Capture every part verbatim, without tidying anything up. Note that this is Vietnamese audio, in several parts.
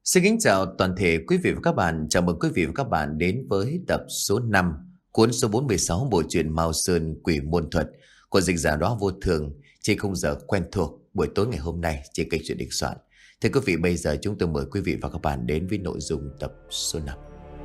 Xin kính chào toàn thể quý vị và các bạn. Chào mừng quý vị và các bạn đến với tập số năm cuốn số bốn mươi sáu bộ truyện Mao Sơn Quỷ Môn Thuật của dịch giả Đó Vô Thường trên khung giờ quen thuộc buổi tối ngày hôm nay trên kênh Truyện Đình Soạn. Thưa quý vị, bây giờ chúng tôi mời quý vị và các bạn đến với nội dung tập số năm.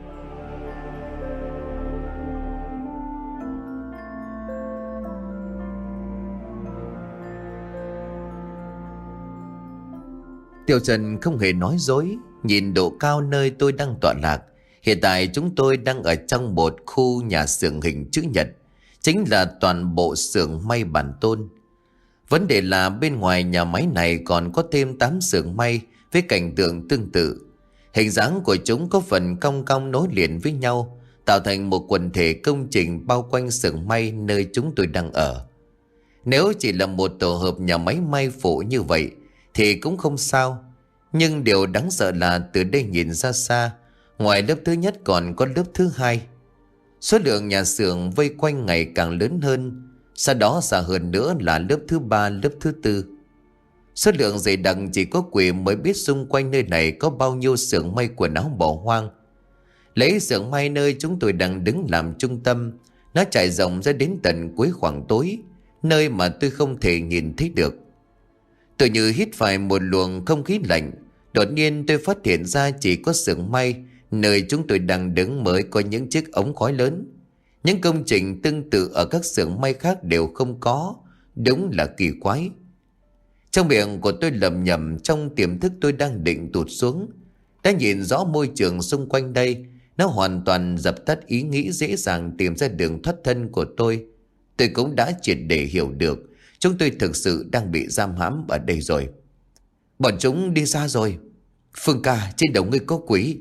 Tiểu Trần không hề nói dối. Nhìn độ cao nơi tôi đang tọa lạc, hiện tại chúng tôi đang ở trong một khu nhà xưởng hình chữ nhật, chính là toàn bộ xưởng may bản tôn. Vấn đề là bên ngoài nhà máy này còn có thêm tám xưởng may với cảnh tượng tương tự. Hình dáng của chúng có phần cong cong nối liền với nhau, tạo thành một quần thể công trình bao quanh xưởng may nơi chúng tôi đang ở. Nếu chỉ là một tổ hợp nhà máy may phụ như vậy thì cũng không sao. Nhưng điều đáng sợ là từ đây nhìn ra xa, ngoài lớp thứ nhất còn có lớp thứ hai. Số lượng nhà xưởng vây quanh ngày càng lớn hơn, sau đó xa hơn nữa là lớp thứ ba, lớp thứ tư. Số lượng dày đặc chỉ có quỷ mới biết xung quanh nơi này có bao nhiêu xưởng may quần áo bỏ hoang. Lấy xưởng may nơi chúng tôi đang đứng làm trung tâm, nó trải rộng ra đến tận cuối khoảng tối, nơi mà tôi không thể nhìn thấy được. Tôi như hít phải một luồng không khí lạnh. Đột nhiên tôi phát hiện ra chỉ có xưởng may nơi chúng tôi đang đứng mới có những chiếc ống khói lớn. Những công trình tương tự ở các xưởng may khác đều không có. Đúng là kỳ quái. Trong miệng của tôi lẩm nhẩm, trong tiềm thức tôi đang định tụt xuống. Đã nhìn rõ môi trường xung quanh đây, nó hoàn toàn dập tắt ý nghĩ dễ dàng tìm ra đường thoát thân của tôi. Tôi cũng đã triệt để hiểu được chúng tôi thực sự đang bị giam hãm ở đây rồi. Bọn chúng đi xa rồi. Phương ca, trên đầu ngươi có quỷ.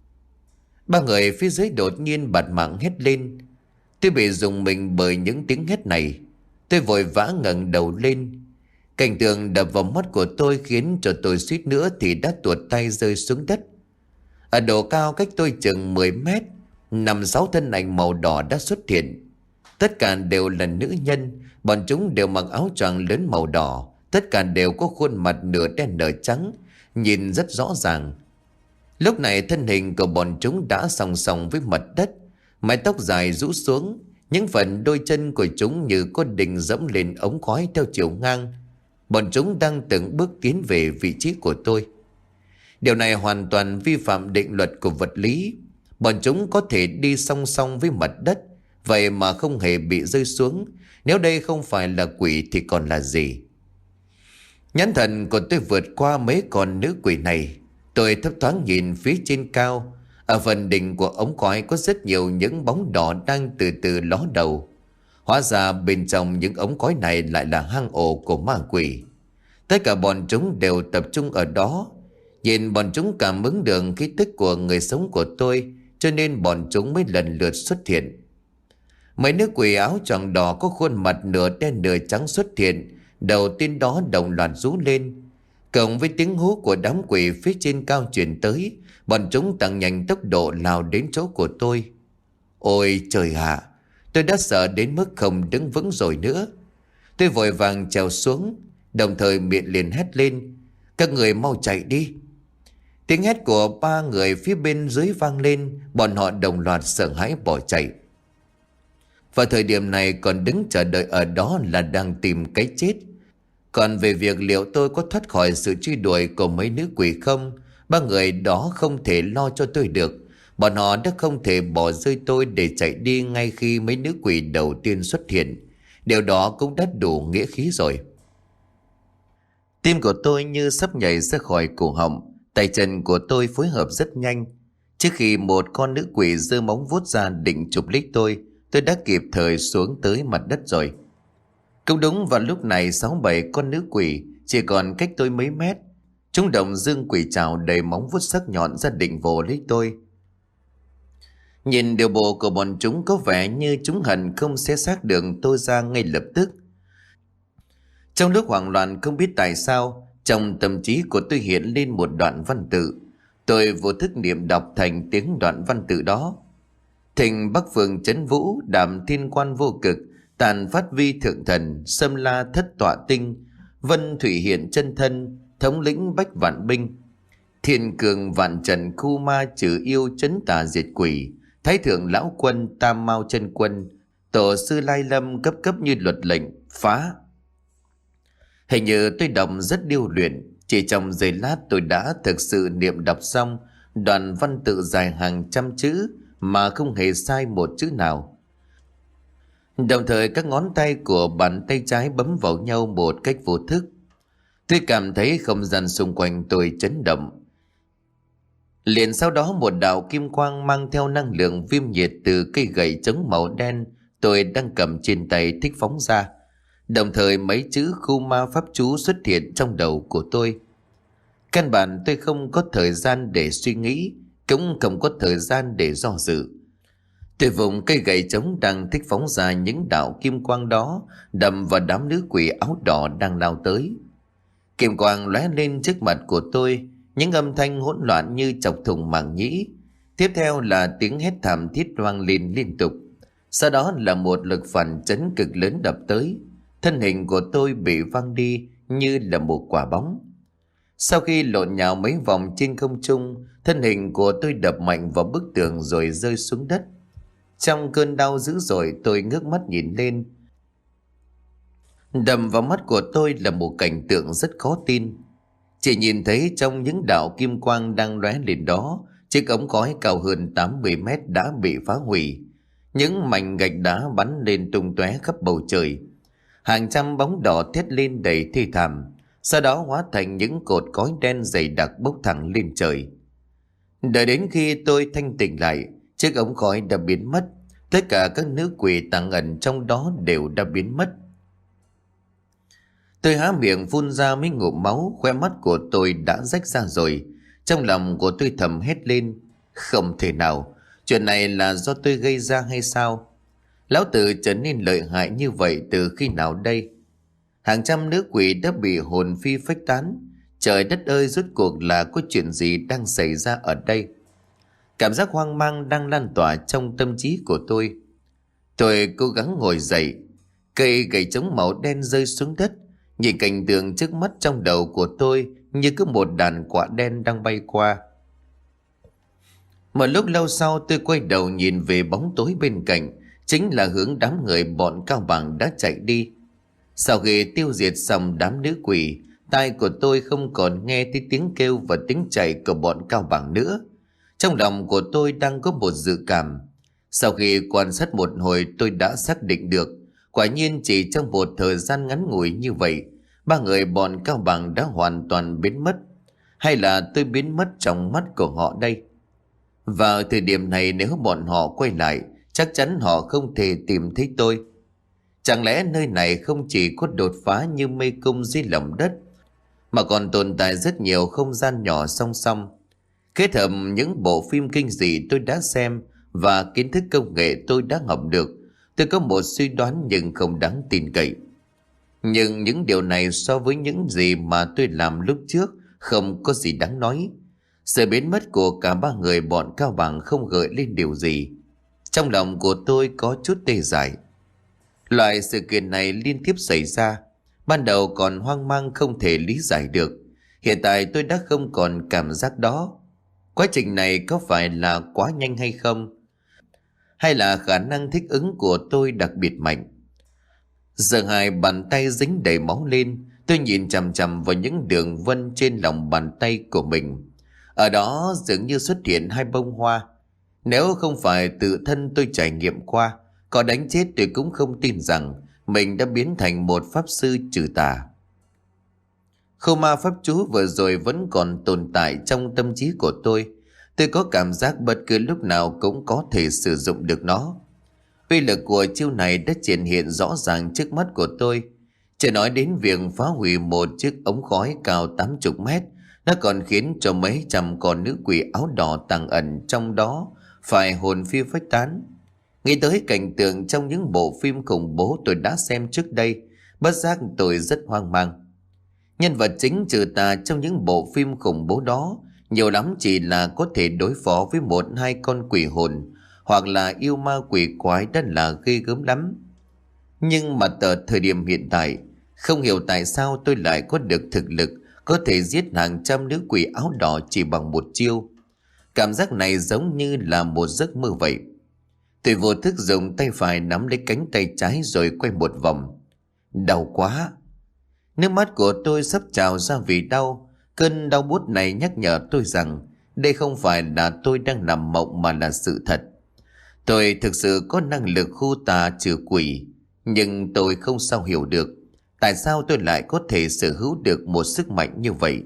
Ba người phía dưới đột nhiên bạt mạng hét lên. Tôi bị rùng mình bởi những tiếng hét này. Tôi vội vã ngẩng đầu lên. Cảnh tượng đập vào mắt của tôi khiến cho tôi suýt nữa thì đã tuột tay rơi xuống đất. Ở độ cao cách tôi chừng mười mét, năm sáu thân ảnh màu đỏ đã xuất hiện. Tất cả đều là nữ nhân. Bọn chúng đều mặc áo choàng lớn màu đỏ. Tất cả đều có khuôn mặt nửa đen nửa trắng, nhìn rất rõ ràng. Lúc này thân hình của bọn chúng đã song song với mặt đất, mái tóc dài rũ xuống, những phần đôi chân của chúng như có định dẫm lên ống khói theo chiều ngang. Bọn chúng đang từng bước tiến về vị trí của tôi. Điều này hoàn toàn vi phạm định luật của vật lý. Bọn chúng có thể đi song song với mặt đất, vậy mà không hề bị rơi xuống. Nếu đây không phải là quỷ thì còn là gì? Nhãn thần của tôi vượt qua mấy con nữ quỷ này. Tôi thấp thoáng nhìn phía trên cao. Ở phần đỉnh của ống khói có rất nhiều những bóng đỏ đang từ từ ló đầu. Hóa ra bên trong những ống khói này lại là hang ổ của ma quỷ. Tất cả bọn chúng đều tập trung ở đó. Nhìn bọn chúng cảm ứng được khí tức của người sống của tôi, cho nên bọn chúng mới lần lượt xuất hiện. Mấy nữ quỷ áo choàng đỏ có khuôn mặt nửa đen nửa trắng xuất hiện. Đầu tiên đó đồng loạt rú lên. Cộng với tiếng hú của đám quỷ phía trên cao truyền tới, bọn chúng tăng nhanh tốc độ lao đến chỗ của tôi. Ôi trời ạ, tôi đã sợ đến mức không đứng vững rồi nữa. Tôi vội vàng trèo xuống, đồng thời miệng liền hét lên: các người mau chạy đi. Tiếng hét của ba người phía bên dưới vang lên. Bọn họ đồng loạt sợ hãi bỏ chạy. Vào thời điểm này còn đứng chờ đợi ở đó là đang tìm cái chết. Còn về việc liệu tôi có thoát khỏi sự truy đuổi của mấy nữ quỷ không, ba người đó không thể lo cho tôi được. Bọn họ đã không thể bỏ rơi tôi để chạy đi ngay khi mấy nữ quỷ đầu tiên xuất hiện. Điều đó cũng đã đủ nghĩa khí rồi. Tim của tôi như sắp nhảy ra khỏi cổ họng. Tay chân của tôi phối hợp rất nhanh. Trước khi một con nữ quỷ giơ móng vuốt ra định chụp lấy tôi, tôi đã kịp thời xuống tới mặt đất rồi. Cũng đúng vào lúc này, sáu bảy con nữ quỷ chỉ còn cách tôi mấy mét. Chúng đồng dương quỷ trảo đầy móng vuốt sắc nhọn ra định vồ lấy tôi. Nhìn điều bộ của bọn chúng có vẻ như chúng hận không xé xác đường tôi ra ngay lập tức. Trong lúc hoảng loạn không biết tại sao, trong tâm trí của tôi hiện lên một đoạn văn tự. Tôi vô thức niệm đọc thành tiếng đoạn văn tự đó. Thịnh Bắc Phương Trấn Vũ, Đạm Thiên Quan Vô Cực, Tàn Phát Vi Thượng Thần, Xâm La Thất Tọa Tinh, Vân Thủy Hiện Chân Thân, Thống Lĩnh Bách Vạn Binh. Thiên cường vạn trần khu ma trừ yêu trấn tà diệt quỷ, thái thượng lão quân tam mao chân quân, tổ sư lai lâm cấp cấp như luật lệnh phá. Hình như tôi đọc rất điêu luyện, chỉ trong giây lát tôi đã thực sự niệm đọc xong đoạn văn tự dài hàng trăm chữ mà không hề sai một chữ nào. Đồng thời các ngón tay của bàn tay trái bấm vào nhau một cách vô thức. Tôi cảm thấy không gian xung quanh tôi chấn động. Liền sau đó một đạo kim quang mang theo năng lượng viêm nhiệt từ cây gậy chống màu đen tôi đang cầm trên tay thích phóng ra. Đồng thời mấy chữ khu ma pháp chú xuất hiện trong đầu của tôi. Căn bản tôi không có thời gian để suy nghĩ, cũng không có thời gian để do dự. Tôi vùng cây gậy chống đang thích phóng ra những đạo kim quang đó, đâm vào đám nữ quỷ áo đỏ đang lao tới. Kim quang lóe lên trước mặt của tôi, những âm thanh hỗn loạn như chọc thủng màng nhĩ. Tiếp theo là tiếng hét thảm thiết vang lên liên tục. Sau đó là một lực phản chấn cực lớn đập tới. Thân hình của tôi bị văng đi như là một quả bóng. Sau khi lộn nhào mấy vòng trên không trung, thân hình của tôi đập mạnh vào bức tường rồi rơi xuống đất. Trong cơn đau dữ dội, tôi ngước mắt nhìn lên. Đầm vào mắt của tôi là một cảnh tượng rất khó tin. Chỉ nhìn thấy trong những đạo kim quang đang lóe lên đó, chiếc ống khói cao hơn tám mươi mét đã bị phá hủy. Những mảnh gạch đá bắn lên tung tóe khắp bầu trời. Hàng trăm bóng đỏ thét lên đầy thê thảm, sau đó hóa thành những cột khói đen dày đặc bốc thẳng lên trời. Đợi đến khi tôi thanh tỉnh lại, chiếc ống khói đã biến mất. Tất cả các nữ quỷ tàng ẩn trong đó đều đã biến mất. Tôi há miệng phun ra mấy ngụm máu, khóe mắt của tôi đã rách ra rồi. Trong lòng của tôi thầm hét lên, không thể nào, chuyện này là do tôi gây ra hay sao? Lão tử trở nên lợi hại như vậy từ khi nào đây? Hàng trăm nữ quỷ đã bị hồn phi phách tán. Trời đất ơi, rốt cuộc là có chuyện gì đang xảy ra ở đây? Cảm giác hoang mang đang lan tỏa trong tâm trí của tôi. Tôi cố gắng ngồi dậy. Cây gậy chống màu đen rơi xuống đất. Nhìn cảnh tượng trước mắt trong đầu của tôi như cứ một đàn quạ đen đang bay qua. Một lúc lâu sau tôi quay đầu nhìn về bóng tối bên cạnh, chính là hướng đám người bọn Cao Bằng đã chạy đi. Sau khi tiêu diệt xong đám nữ quỷ, tai của tôi không còn nghe thấy tiếng kêu và tiếng chạy của bọn Cao Bằng nữa. Trong lòng của tôi đang có một dự cảm. Sau khi quan sát một hồi tôi đã xác định được, quả nhiên chỉ trong một thời gian ngắn ngủi như vậy, ba người bọn Cao Bằng đã hoàn toàn biến mất. Hay là tôi biến mất trong mắt của họ đây? Vào thời điểm này nếu bọn họ quay lại, chắc chắn họ không thể tìm thấy tôi. Chẳng lẽ nơi này không chỉ có đột phá như mê cung dưới lòng đất, mà còn tồn tại rất nhiều không gian nhỏ song song. Kết hợp những bộ phim kinh dị tôi đã xem và kiến thức công nghệ tôi đã học được, tôi có một suy đoán nhưng không đáng tin cậy. Nhưng những điều này so với những gì mà tôi làm lúc trước không có gì đáng nói. Sự biến mất của cả ba người bọn Cao Bằng không gợi lên điều gì. Trong lòng của tôi có chút tê dại. Loại sự kiện này liên tiếp xảy ra. Ban đầu còn hoang mang không thể lý giải được. Hiện tại tôi đã không còn cảm giác đó. Quá trình này có phải là quá nhanh hay không? Hay là khả năng thích ứng của tôi đặc biệt mạnh? Giờ hai bàn tay dính đầy máu lên, tôi nhìn chằm chằm vào những đường vân trên lòng bàn tay của mình. Ở đó dường như xuất hiện hai bông hoa. Nếu không phải tự thân tôi trải nghiệm qua, có đánh chết tôi cũng không tin rằng mình đã biến thành một pháp sư trừ tà. Khâu ma pháp chú vừa rồi vẫn còn tồn tại trong tâm trí của tôi. Tôi có cảm giác bất cứ lúc nào cũng có thể sử dụng được nó. Uy lực của chiêu này đã triển hiện rõ ràng trước mắt của tôi. Chỉ nói đến việc phá hủy một chiếc ống khói cao tám mươi mét, nó còn khiến cho mấy trăm con nữ quỷ áo đỏ tàng ẩn trong đó phải hồn phi phách tán. Nghĩ tới cảnh tượng trong những bộ phim khủng bố tôi đã xem trước đây, bất giác tôi rất hoang mang. Nhân vật chính trừ tà trong những bộ phim khủng bố đó nhiều lắm chỉ là có thể đối phó với một hai con quỷ hồn, hoặc là yêu ma quỷ quái đã là ghê gớm lắm. Nhưng mà từ thời điểm hiện tại, không hiểu tại sao tôi lại có được thực lực có thể giết hàng trăm nữ quỷ áo đỏ chỉ bằng một chiêu. Cảm giác này giống như là một giấc mơ vậy. Tôi vô thức dùng tay phải nắm lấy cánh tay trái rồi quay một vòng. Đau quá. Nước mắt của tôi sắp trào ra vì đau. Cơn đau buốt này nhắc nhở tôi rằng đây không phải là tôi đang nằm mộng mà là sự thật. Tôi thực sự có năng lực khu tà trừ quỷ, nhưng tôi không sao hiểu được tại sao tôi lại có thể sở hữu được một sức mạnh như vậy.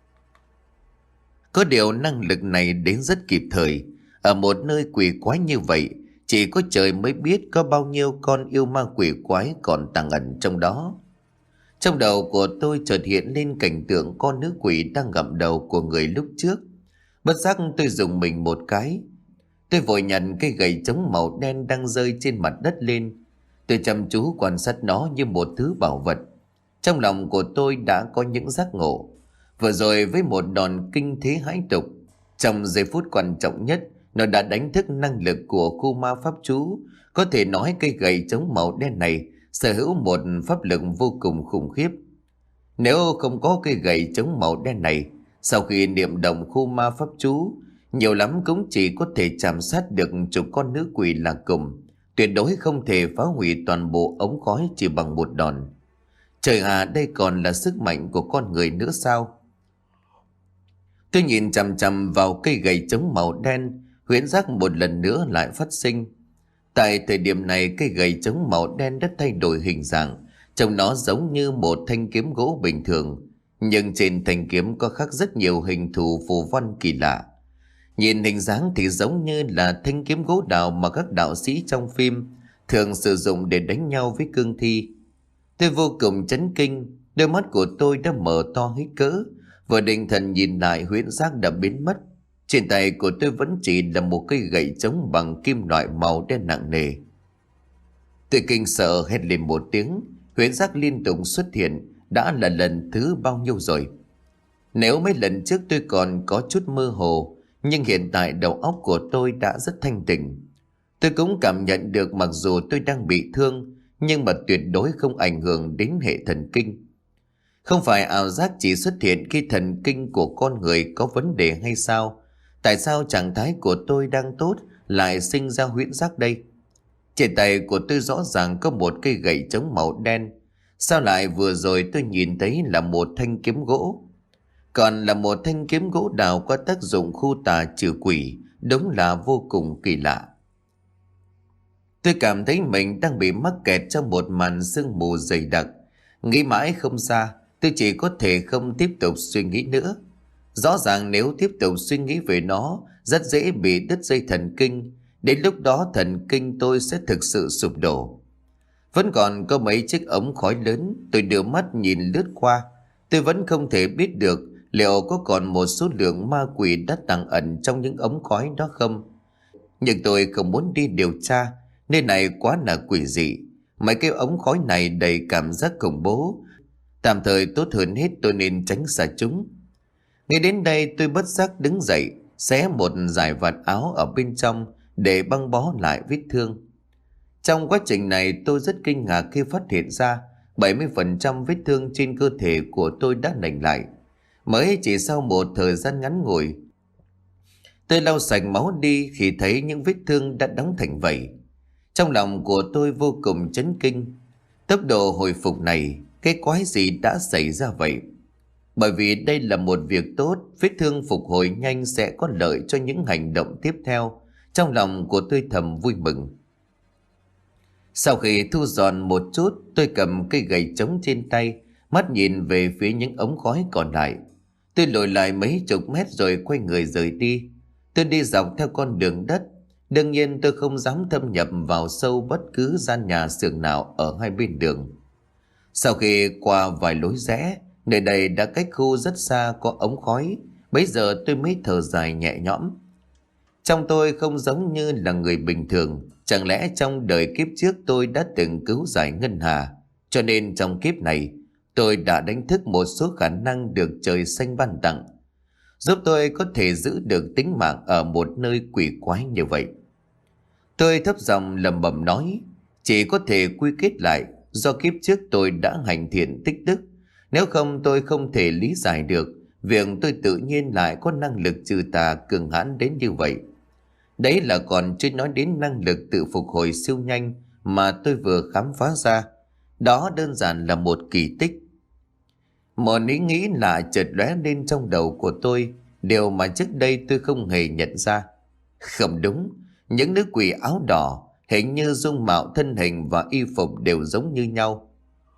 Có điều năng lực này đến rất kịp thời. Ở một nơi quỷ quái như vậy, chỉ có trời mới biết có bao nhiêu con yêu ma quỷ quái còn tàng ẩn trong đó. Trong đầu của tôi chợt hiện lên cảnh tượng con nữ quỷ đang gặm đầu của người lúc trước. Bất giác tôi dùng mình một cái. Tôi vội nhặt cây gậy chống màu đen đang rơi trên mặt đất lên. Tôi chăm chú quan sát nó như một thứ bảo vật. Trong lòng của tôi đã có những giác ngộ. Vừa rồi với một đòn kinh thế hãi tục, trong giây phút quan trọng nhất, nó đã đánh thức năng lực của khu ma pháp chú. Có thể nói cây gậy chống màu đen này sở hữu một pháp lực vô cùng khủng khiếp. Nếu không có cây gậy chống màu đen này, sau khi niệm động khu ma pháp chú, nhiều lắm cũng chỉ có thể chạm sát được chục con nữ quỷ là cùng. Tuyệt đối không thể phá hủy toàn bộ ống khói chỉ bằng một đòn. Trời à, đây còn là sức mạnh của con người nữa sao? Tôi nhìn chằm chằm vào cây gậy chống màu đen, huyễn giác một lần nữa lại phát sinh. Tại thời điểm này, cây gậy chống màu đen đã thay đổi hình dạng, trông nó giống như một thanh kiếm gỗ bình thường, nhưng trên thanh kiếm có khắc rất nhiều hình thù phù văn kỳ lạ. Nhìn hình dáng thì giống như là thanh kiếm gỗ đào mà các đạo sĩ trong phim thường sử dụng để đánh nhau với cương thi. Tôi vô cùng chấn kinh, đôi mắt của tôi đã mở to hết cỡ, vừa định thần nhìn lại huyễn giác đã biến mất. Trên tay của tôi vẫn chỉ là một cây gậy chống bằng kim loại màu đen nặng nề. Tôi kinh sợ hét lên một tiếng, huyễn giác liên tục xuất hiện, đã là lần thứ bao nhiêu rồi. Nếu mấy lần trước tôi còn có chút mơ hồ, nhưng hiện tại đầu óc của tôi đã rất thanh tỉnh. Tôi cũng cảm nhận được mặc dù tôi đang bị thương, nhưng mà tuyệt đối không ảnh hưởng đến hệ thần kinh. Không phải ảo giác chỉ xuất hiện khi thần kinh của con người có vấn đề hay sao? Tại sao trạng thái của tôi đang tốt lại sinh ra huyễn giác đây? Trên tay của tôi rõ ràng có một cây gậy chống màu đen. Sao lại vừa rồi tôi nhìn thấy là một thanh kiếm gỗ? Còn là một thanh kiếm gỗ đào có tác dụng khu tà trừ quỷ, đúng là vô cùng kỳ lạ. Tôi cảm thấy mình đang bị mắc kẹt trong một màn sương mù dày đặc. Nghĩ mãi không ra, tôi chỉ có thể không tiếp tục suy nghĩ nữa. Rõ ràng nếu tiếp tục suy nghĩ về nó, rất dễ bị đứt dây thần kinh. Đến lúc đó thần kinh tôi sẽ thực sự sụp đổ. Vẫn còn có mấy chiếc ống khói lớn, tôi đưa mắt nhìn lướt qua. Tôi vẫn không thể biết được liệu có còn một số lượng ma quỷ đã tàng ẩn trong những ống khói đó không. Nhưng tôi không muốn đi điều tra, nơi này quá là quỷ dị. Mấy cái ống khói này đầy cảm giác khủng bố. Tạm thời tốt hơn hết tôi nên tránh xa chúng. Ngay đến đây tôi bất giác đứng dậy, xé một dải vạt áo ở bên trong để băng bó lại vết thương. Trong quá trình này tôi rất kinh ngạc khi phát hiện ra bảy mươi phần trăm vết thương trên cơ thể của tôi đã lành lại. Mới chỉ sau một thời gian ngắn ngủi, tôi lau sạch máu đi khi thấy những vết thương đã đóng thành vảy. Trong lòng của tôi vô cùng chấn kinh. Tốc độ hồi phục này, cái quái gì đã xảy ra vậy? Bởi vì đây là một việc tốt, vết thương phục hồi nhanh sẽ có lợi cho những hành động tiếp theo. Trong lòng của tôi thầm vui mừng. Sau khi thu dọn một chút, tôi cầm cây gậy chống trên tay, mắt nhìn về phía những ống khói còn lại. Tôi lùi lại mấy chục mét rồi quay người rời đi. Tôi đi dọc theo con đường đất. Đương nhiên tôi không dám thâm nhập vào sâu bất cứ gian nhà xưởng nào ở hai bên đường. Sau khi qua vài lối rẽ, nơi đây đã cách khu rất xa có ống khói. Bấy giờ tôi mới thở dài nhẹ nhõm. Trong tôi không giống như là người bình thường. Chẳng lẽ trong đời kiếp trước tôi đã từng cứu giải ngân hà, cho nên trong kiếp này tôi đã đánh thức một số khả năng được trời xanh ban tặng, giúp tôi có thể giữ được tính mạng ở một nơi quỷ quái như vậy. Tôi thấp giọng lẩm bẩm nói, chỉ có thể quy kết lại do kiếp trước tôi đã hành thiện tích đức, Nếu không tôi không thể lý giải được việc tôi tự nhiên lại có năng lực trừ tà cường hãn đến như vậy. Đấy là còn chưa nói đến năng lực tự phục hồi siêu nhanh mà tôi vừa khám phá ra. Đó đơn giản là một kỳ tích. Một ý nghĩ lạ chợt lóe lên trong đầu của tôi, điều mà trước đây tôi không hề nhận ra. Không đúng, những nữ quỷ áo đỏ hình như dung mạo, thân hình và y phục đều giống như nhau.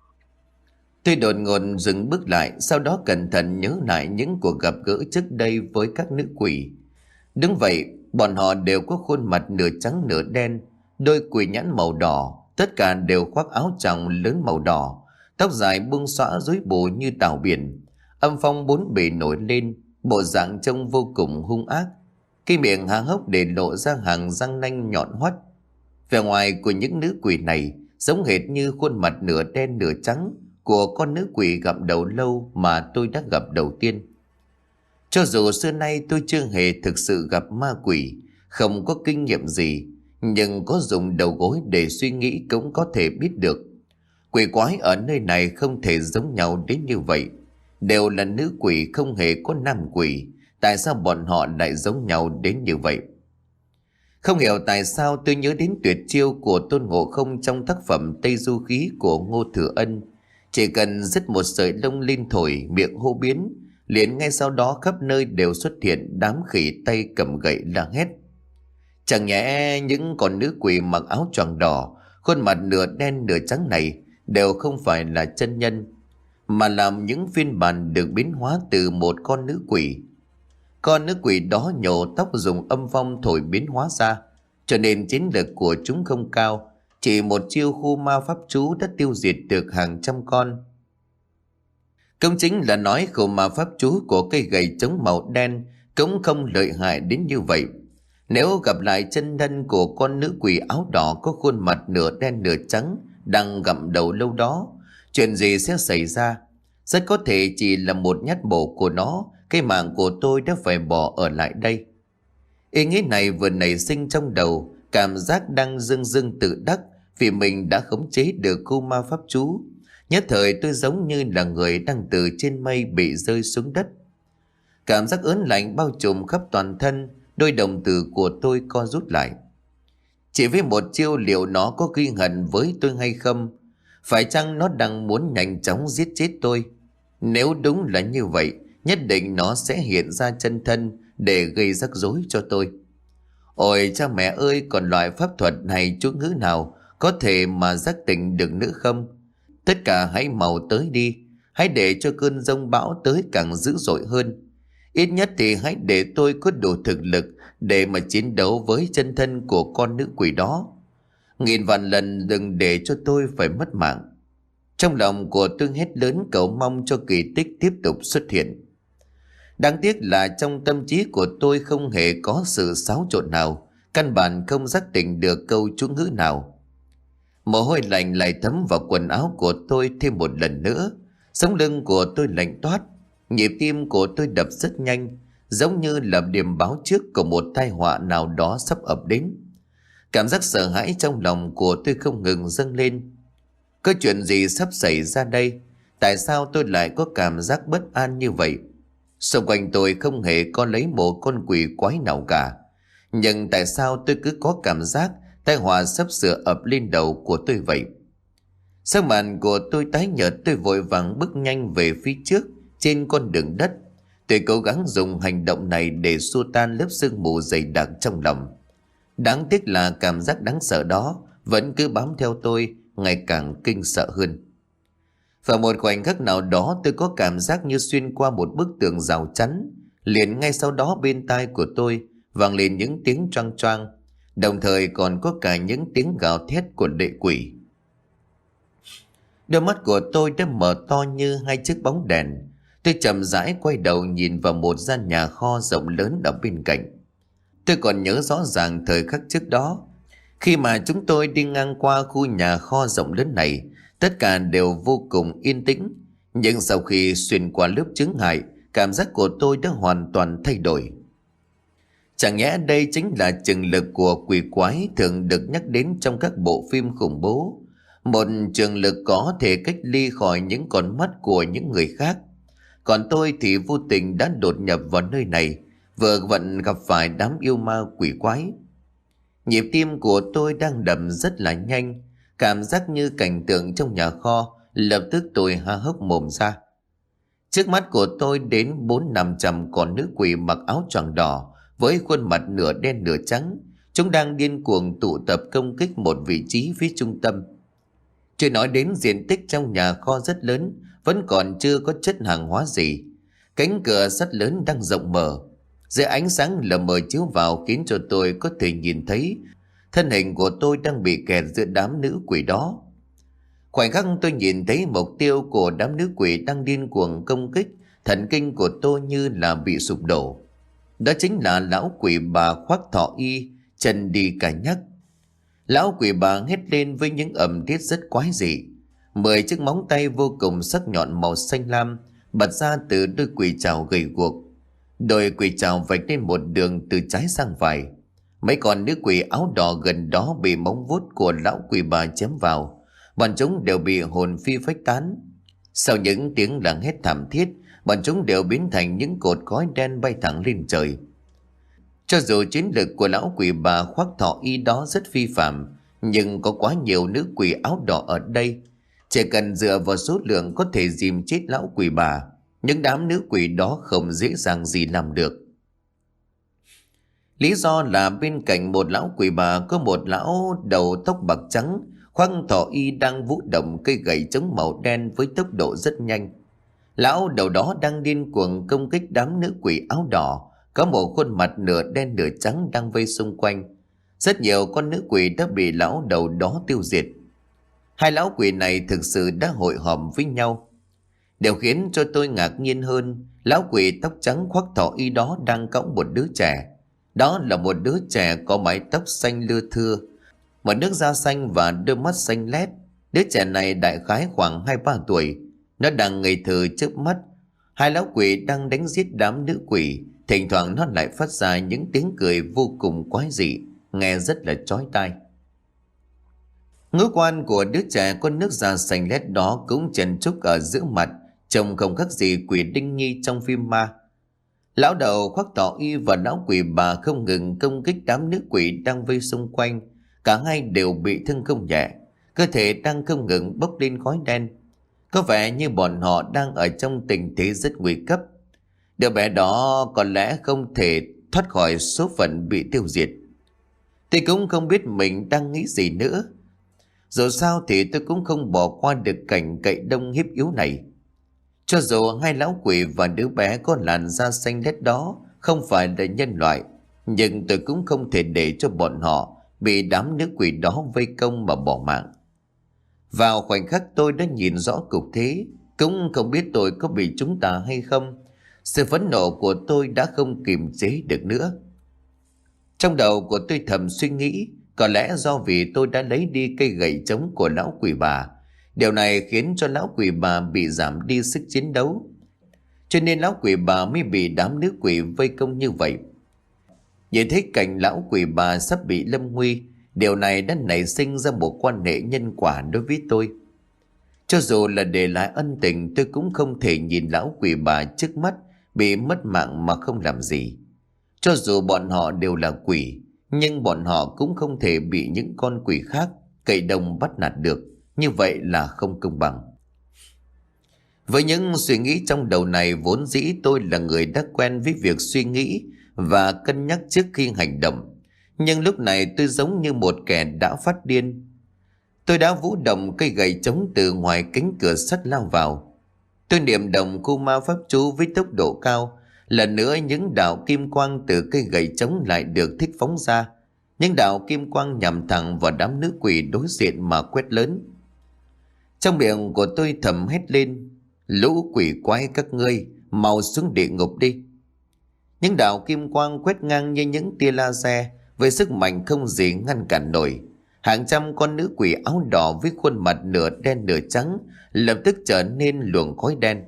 Tôi đột ngột dừng bước lại, sau đó cẩn thận nhớ lại những cuộc gặp gỡ trước đây với các nữ quỷ. Đúng vậy, bọn họ đều có khuôn mặt nửa trắng nửa đen, đôi quỷ nhãn màu đỏ, tất cả đều khoác áo choàng lớn màu đỏ, tóc dài buông xõa rối bù như tảo biển, âm phong bốn bề nổi lên, bộ dạng trông vô cùng hung ác. Cái miệng há hốc để lộ ra hàng răng nanh nhọn hoắt. Vẻ ngoài của những nữ quỷ này giống hệt như khuôn mặt nửa đen nửa trắng của con nữ quỷ gặm đầu lâu mà tôi đã gặp đầu tiên. Cho dù xưa nay tôi chưa hề thực sự gặp ma quỷ, không có kinh nghiệm gì, nhưng có dùng đầu gối để suy nghĩ cũng có thể biết được. Quỷ quái ở nơi này không thể giống nhau đến như vậy. Đều là nữ quỷ, không hề có nam quỷ. Tại sao bọn họ lại giống nhau đến như vậy? Không hiểu tại sao tôi nhớ đến tuyệt chiêu của Tôn Ngộ Không trong tác phẩm Tây Du Ký của Ngô Thừa Ân. Chỉ cần dứt một sợi lông lên thổi, miệng hô biến, liền ngay sau đó khắp nơi đều xuất hiện đám khỉ tay cầm gậy la hét. Chẳng nhẽ những con nữ quỷ mặc áo choàng đỏ, khuôn mặt nửa đen nửa trắng này đều không phải là chân nhân, mà làm những phiên bản được biến hóa từ một con nữ quỷ. Con nữ quỷ đó nhổ tóc dùng âm phong thổi biến hóa ra, cho nên chiến lực của chúng không cao. Chỉ một chiêu khu ma pháp chú đã tiêu diệt được hàng trăm con. Cũng chính là nói khu ma pháp chú của cây gậy chống màu đen cũng không lợi hại đến như vậy. Nếu gặp lại chân thân của con nữ quỷ áo đỏ có khuôn mặt nửa đen nửa trắng đang gặm đầu lâu đó, chuyện gì sẽ xảy ra? Rất có thể chỉ là một nhát bổ của nó, cái mạng của tôi đã phải bỏ ở lại đây. Ý nghĩ này vừa nảy sinh trong đầu, cảm giác đang dưng dưng tự đắc vì mình đã khống chế được khu ma pháp chú. Nhất thời tôi giống như là người đang từ trên mây bị rơi xuống đất. Cảm giác ớn lạnh bao trùm khắp toàn thân, đôi đồng tử của tôi co rút lại. Chỉ với một chiêu liệu nó có ghi hận với tôi hay không? Phải chăng nó đang muốn nhanh chóng giết chết tôi? Nếu đúng là như vậy, nhất định nó sẽ hiện ra chân thân để gây rắc rối cho tôi. Ôi cha mẹ ơi, còn loại pháp thuật này chú ngữ nào có thể mà giác tỉnh được nữa không? Tất cả hãy mau tới đi, hãy để cho cơn giông bão tới càng dữ dội hơn. Ít nhất thì hãy để tôi có đủ thực lực để mà chiến đấu với chân thân của con nữ quỷ đó. Nghìn vạn lần đừng để cho tôi phải mất mạng. Trong lòng của tôi hét lớn cầu mong cho kỳ tích tiếp tục xuất hiện. Đáng tiếc là trong tâm trí của tôi không hề có sự xáo trộn nào, căn bản không giác tỉnh được câu chú ngữ nào. Mồ hôi lạnh lại thấm vào quần áo của tôi thêm một lần nữa. Sống lưng của tôi lạnh toát, nhịp tim của tôi đập rất nhanh, giống như là điểm báo trước của một tai họa nào đó sắp ập đến. Cảm giác sợ hãi trong lòng của tôi không ngừng dâng lên. Có chuyện gì sắp xảy ra đây? Tại sao tôi lại có cảm giác bất an như vậy? Xung quanh tôi không hề có lấy một con quỷ quái nào cả. Nhưng tại sao tôi cứ có cảm giác tai họa sắp sửa ập lên đầu của tôi vậy? Sắc mặt của tôi tái nhợt, tôi vội vàng bước nhanh về phía trước trên con đường đất. Tôi cố gắng dùng hành động này để xua tan lớp sương mù dày đặc trong lòng. Đáng tiếc là cảm giác đáng sợ đó vẫn cứ bám theo tôi, ngày càng kinh sợ hơn. Vào một khoảnh khắc nào đó, tôi có cảm giác như xuyên qua một bức tường rào chắn. Liền ngay sau đó bên tai của tôi vang lên những tiếng choang choang, đồng thời còn có cả những tiếng gào thét của lệ quỷ. Đôi mắt của tôi đã mở to như hai chiếc bóng đèn. Tôi chậm rãi quay đầu nhìn vào một gian nhà kho rộng lớn ở bên cạnh. Tôi còn nhớ rõ ràng thời khắc trước đó, khi mà chúng tôi đi ngang qua khu nhà kho rộng lớn này, tất cả đều vô cùng yên tĩnh. Nhưng sau khi xuyên qua lớp chướng ngại, cảm giác của tôi đã hoàn toàn thay đổi. Chẳng nhẽ đây chính là chừng lực của quỷ quái thường được nhắc đến trong các bộ phim khủng bố. Một trường lực có thể cách ly khỏi những con mắt của những người khác. Còn tôi thì vô tình đã đột nhập vào nơi này, vừa vặn gặp phải đám yêu ma quỷ quái. Nhịp tim của tôi đang đập rất là nhanh, cảm giác như cảnh tượng trong nhà kho. Lập tức tôi há hốc mồm ra. Trước mắt của tôi đến bốn năm trăm con nữ quỷ mặc áo choàng đỏ với khuôn mặt nửa đen nửa trắng. Chúng đang điên cuồng tụ tập công kích một vị trí phía trung tâm. Chưa nói đến diện tích trong nhà kho rất lớn, vẫn còn chưa có chất hàng hóa gì. Cánh cửa sắt lớn đang rộng mở, dưới ánh sáng lờ mờ chiếu vào khiến cho tôi có thể nhìn thấy thân hình của tôi đang bị kẹt giữa đám nữ quỷ đó. Khoảnh khắc tôi nhìn thấy mục tiêu của đám nữ quỷ đang điên cuồng công kích, thần kinh của tôi như là bị sụp đổ. Đó chính là lão quỷ bà khoác thọ y, chân đi cả nhắc. Lão quỷ bà hét lên với những âm tiết rất quái dị. Mười chiếc móng tay vô cùng sắc nhọn màu xanh lam bật ra từ đôi quỷ trảo gầy guộc. Đôi quỷ trảo vạch lên một đường từ trái sang phải. Mấy con nữ quỷ áo đỏ gần đó bị móng vuốt của lão quỷ bà chém vào, bọn chúng đều bị hồn phi phách tán. Sau những tiếng làng hét thảm thiết, bọn chúng đều biến thành những cột khói đen bay thẳng lên trời. Cho dù chiến lực của lão quỷ bà khoác thọ y đó rất phi phạm, nhưng có quá nhiều nữ quỷ áo đỏ ở đây. Chỉ cần dựa vào số lượng có thể dìm chết lão quỷ bà, những đám nữ quỷ đó không dễ dàng gì làm được. Lý do là bên cạnh một lão quỷ bà có một lão đầu tóc bạc trắng, khoác thọ y đang vũ động cây gậy chống màu đen với tốc độ rất nhanh. Lão đầu đó đang điên cuồng công kích đám nữ quỷ áo đỏ, có một khuôn mặt nửa đen nửa trắng đang vây xung quanh. Rất nhiều con nữ quỷ đã bị lão đầu đó tiêu diệt. Hai lão quỷ này thực sự đã hội họp với nhau. Điều khiến cho tôi ngạc nhiên hơn, lão quỷ tóc trắng khoác thọ y đó đang cõng một đứa trẻ. Đó là một đứa trẻ có mái tóc xanh lưa thưa, một nước da xanh và đôi mắt xanh lét. Đứa trẻ này đại khái khoảng hai ba tuổi. Nó đang ngây thơ trước mắt. Hai lão quỷ đang đánh giết đám nữ quỷ. Thỉnh thoảng nó lại phát ra những tiếng cười vô cùng quái dị, nghe rất là chói tai. Ngũ quan của đứa trẻ con nước da xanh lét đó cũng chèn chúc ở giữa mặt, trông không khác gì quỷ Đinh Nhi trong phim ma. Lão đầu khoác thọ y và lão quỷ bà không ngừng công kích đám nữ quỷ đang vây xung quanh. Cả hai đều bị thương không nhẹ, cơ thể đang không ngừng bốc lên khói đen. Có vẻ như bọn họ đang ở trong tình thế rất nguy cấp. Đứa bé đó có lẽ không thể thoát khỏi số phận bị tiêu diệt. Tôi cũng không biết mình đang nghĩ gì nữa. Dù sao thì tôi cũng không bỏ qua được cảnh cậy đông hiếp yếu này. Cho dù hai lão quỷ và đứa bé có làn da xanh lét đó không phải là nhân loại, nhưng tôi cũng không thể để cho bọn họ bị đám nữ quỷ đó vây công mà bỏ mạng. Vào khoảnh khắc tôi đã nhìn rõ cục thế, cũng không biết tôi có bị chúng ta hay không. Sự phẫn nộ của tôi đã không kiềm chế được nữa. Trong đầu của tôi thầm suy nghĩ, có lẽ do vì tôi đã lấy đi cây gậy trống của lão quỷ bà. Điều này khiến cho lão quỷ bà bị giảm đi sức chiến đấu, cho nên lão quỷ bà mới bị đám nữ quỷ vây công như vậy. Nhìn thấy cảnh lão quỷ bà sắp bị lâm nguy, điều này đã nảy sinh ra một quan hệ nhân quả đối với tôi. Cho dù là để lại ân tình, tôi cũng không thể nhìn lão quỷ bà trước mắt bị mất mạng mà không làm gì. Cho dù bọn họ đều là quỷ, nhưng bọn họ cũng không thể bị những con quỷ khác cậy đồng bắt nạt được. Như vậy là không công bằng. Với những suy nghĩ trong đầu này, vốn dĩ tôi là người đã quen với việc suy nghĩ và cân nhắc trước khi hành động. Nhưng lúc này tôi giống như một kẻ đã phát điên. Tôi đã vũ động cây gậy chống từ ngoài cánh cửa sắt lao vào. Tôi niệm động khu ma pháp chú với tốc độ cao. Lần nữa những đạo kim quang từ cây gậy chống lại được thích phóng ra. Những đạo kim quang nhằm thẳng vào đám nữ quỷ đối diện mà quét lớn. Trong miệng của tôi thầm hét lên: lũ quỷ quái các ngươi, mau xuống địa ngục đi. Những đạo kim quang quét ngang như những tia laser, với sức mạnh không gì ngăn cản nổi. Hàng trăm con nữ quỷ áo đỏ với khuôn mặt nửa đen nửa trắng lập tức trở nên luồng khói đen.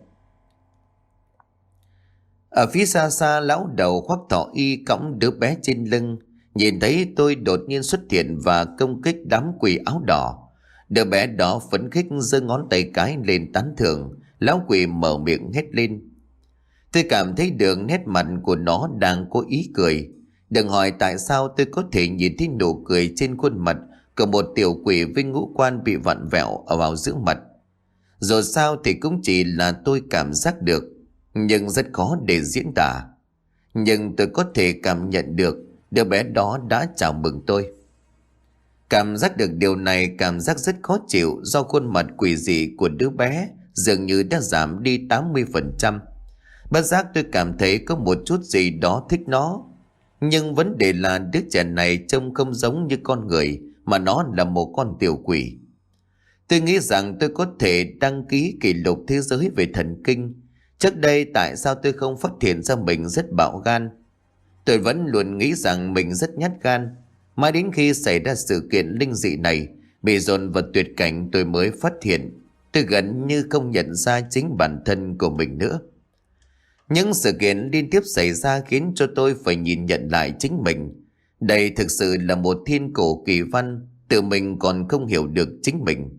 Ở phía xa xa, lão đầu khoác thọ y cõng đứa bé trên lưng, nhìn thấy tôi đột nhiên xuất hiện và công kích đám quỷ áo đỏ. Đứa bé đó phấn khích giơ ngón tay cái lên tán thưởng. Lão quỷ mở miệng hét lên. Tôi cảm thấy được nét mặt của nó đang có ý cười. Đừng hỏi tại sao tôi có thể nhìn thấy nụ cười trên khuôn mặt của một tiểu quỷ với ngũ quan bị vặn vẹo ở vào giữa mặt. Dù sao thì cũng chỉ là tôi cảm giác được, nhưng rất khó để diễn tả. Nhưng tôi có thể cảm nhận được đứa bé đó đã chào mừng tôi. Cảm giác được điều này cảm giác rất khó chịu do khuôn mặt quỷ dị của đứa bé dường như đã giảm đi tám mươi phần trăm. Bất giác tôi cảm thấy có một chút gì đó thích nó. Nhưng vấn đề là đứa trẻ này trông không giống như con người mà nó là một con tiểu quỷ. Tôi nghĩ rằng tôi có thể đăng ký kỷ lục thế giới về thần kinh. Trước đây tại sao tôi không phát hiện ra mình rất bạo gan? Tôi vẫn luôn nghĩ rằng mình rất nhát gan. Mãi đến khi xảy ra sự kiện linh dị này, bị dồn vào tuyệt cảnh, tôi mới phát hiện tôi gần như không nhận ra chính bản thân của mình nữa. Những sự kiện liên tiếp xảy ra khiến cho tôi phải nhìn nhận lại chính mình. Đây thực sự là một thiên cổ kỳ văn, tự mình còn không hiểu được chính mình.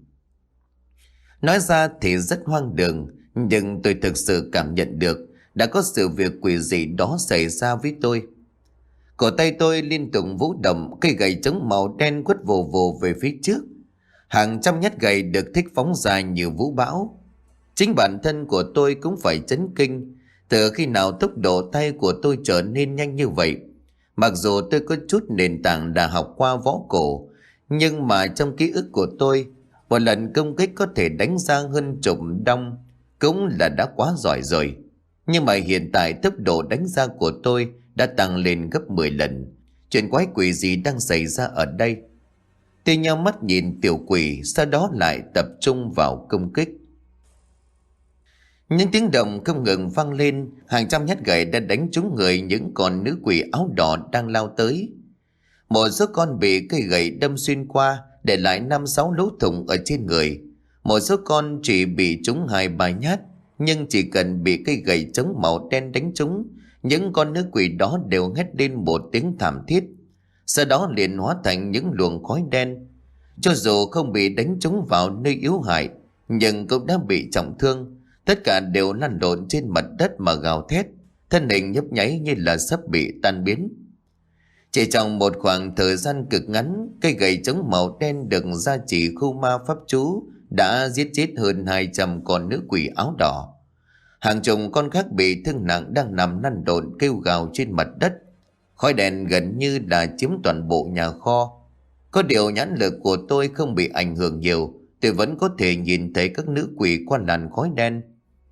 Nói ra thì rất hoang đường, nhưng tôi thực sự cảm nhận được đã có sự việc quỷ dị đó xảy ra với tôi. Cổ tay tôi liên tục vũ động, cây gậy chống màu đen quất vồ vồ về phía trước. Hàng trăm nhát gậy được thích phóng ra như vũ bão. Chính bản thân của tôi cũng phải chấn kinh. Từ khi nào tốc độ tay của tôi trở nên nhanh như vậy? Mặc dù tôi có chút nền tảng đã học qua võ cổ, nhưng mà trong ký ức của tôi, một lần công kích có thể đánh ra hơn chục đong cũng là đã quá giỏi rồi. Nhưng mà hiện tại tốc độ đánh ra của tôi đã tăng lên gấp mười lần. Chuyện quái quỷ gì đang xảy ra ở đây? Tôi nheo mắt nhìn tiểu quỷ, sau đó lại tập trung vào công kích. Những tiếng động không ngừng vang lên, hàng trăm nhát gậy đã đánh trúng người những con nữ quỷ áo đỏ đang lao tới. Một số con bị cây gậy đâm xuyên qua, để lại năm sáu lỗ thủng ở trên người. Một số con chỉ bị trúng hai ba nhát, nhưng chỉ cần bị cây gậy chống màu đen đánh trúng, những con nữ quỷ đó đều hét lên một tiếng thảm thiết, sau đó liền hóa thành những luồng khói đen. Cho dù không bị đánh trúng vào nơi yếu hại, nhưng cũng đã bị trọng thương. Tất cả đều lăn lộn trên mặt đất mà gào thét, thân hình nhấp nháy như là sắp bị tan biến. Chỉ trong một khoảng thời gian cực ngắn, cây gậy chống màu đen được gia trì khu ma pháp chú đã giết chết hơn hai trăm con nữ quỷ áo đỏ. Hàng chục con khác bị thương nặng đang nằm lăn lộn kêu gào trên mặt đất. Khói đèn gần như đã chiếm toàn bộ nhà kho. Có điều nhãn lực của tôi không bị ảnh hưởng nhiều, tôi vẫn có thể nhìn thấy các nữ quỷ qua làn khói đen.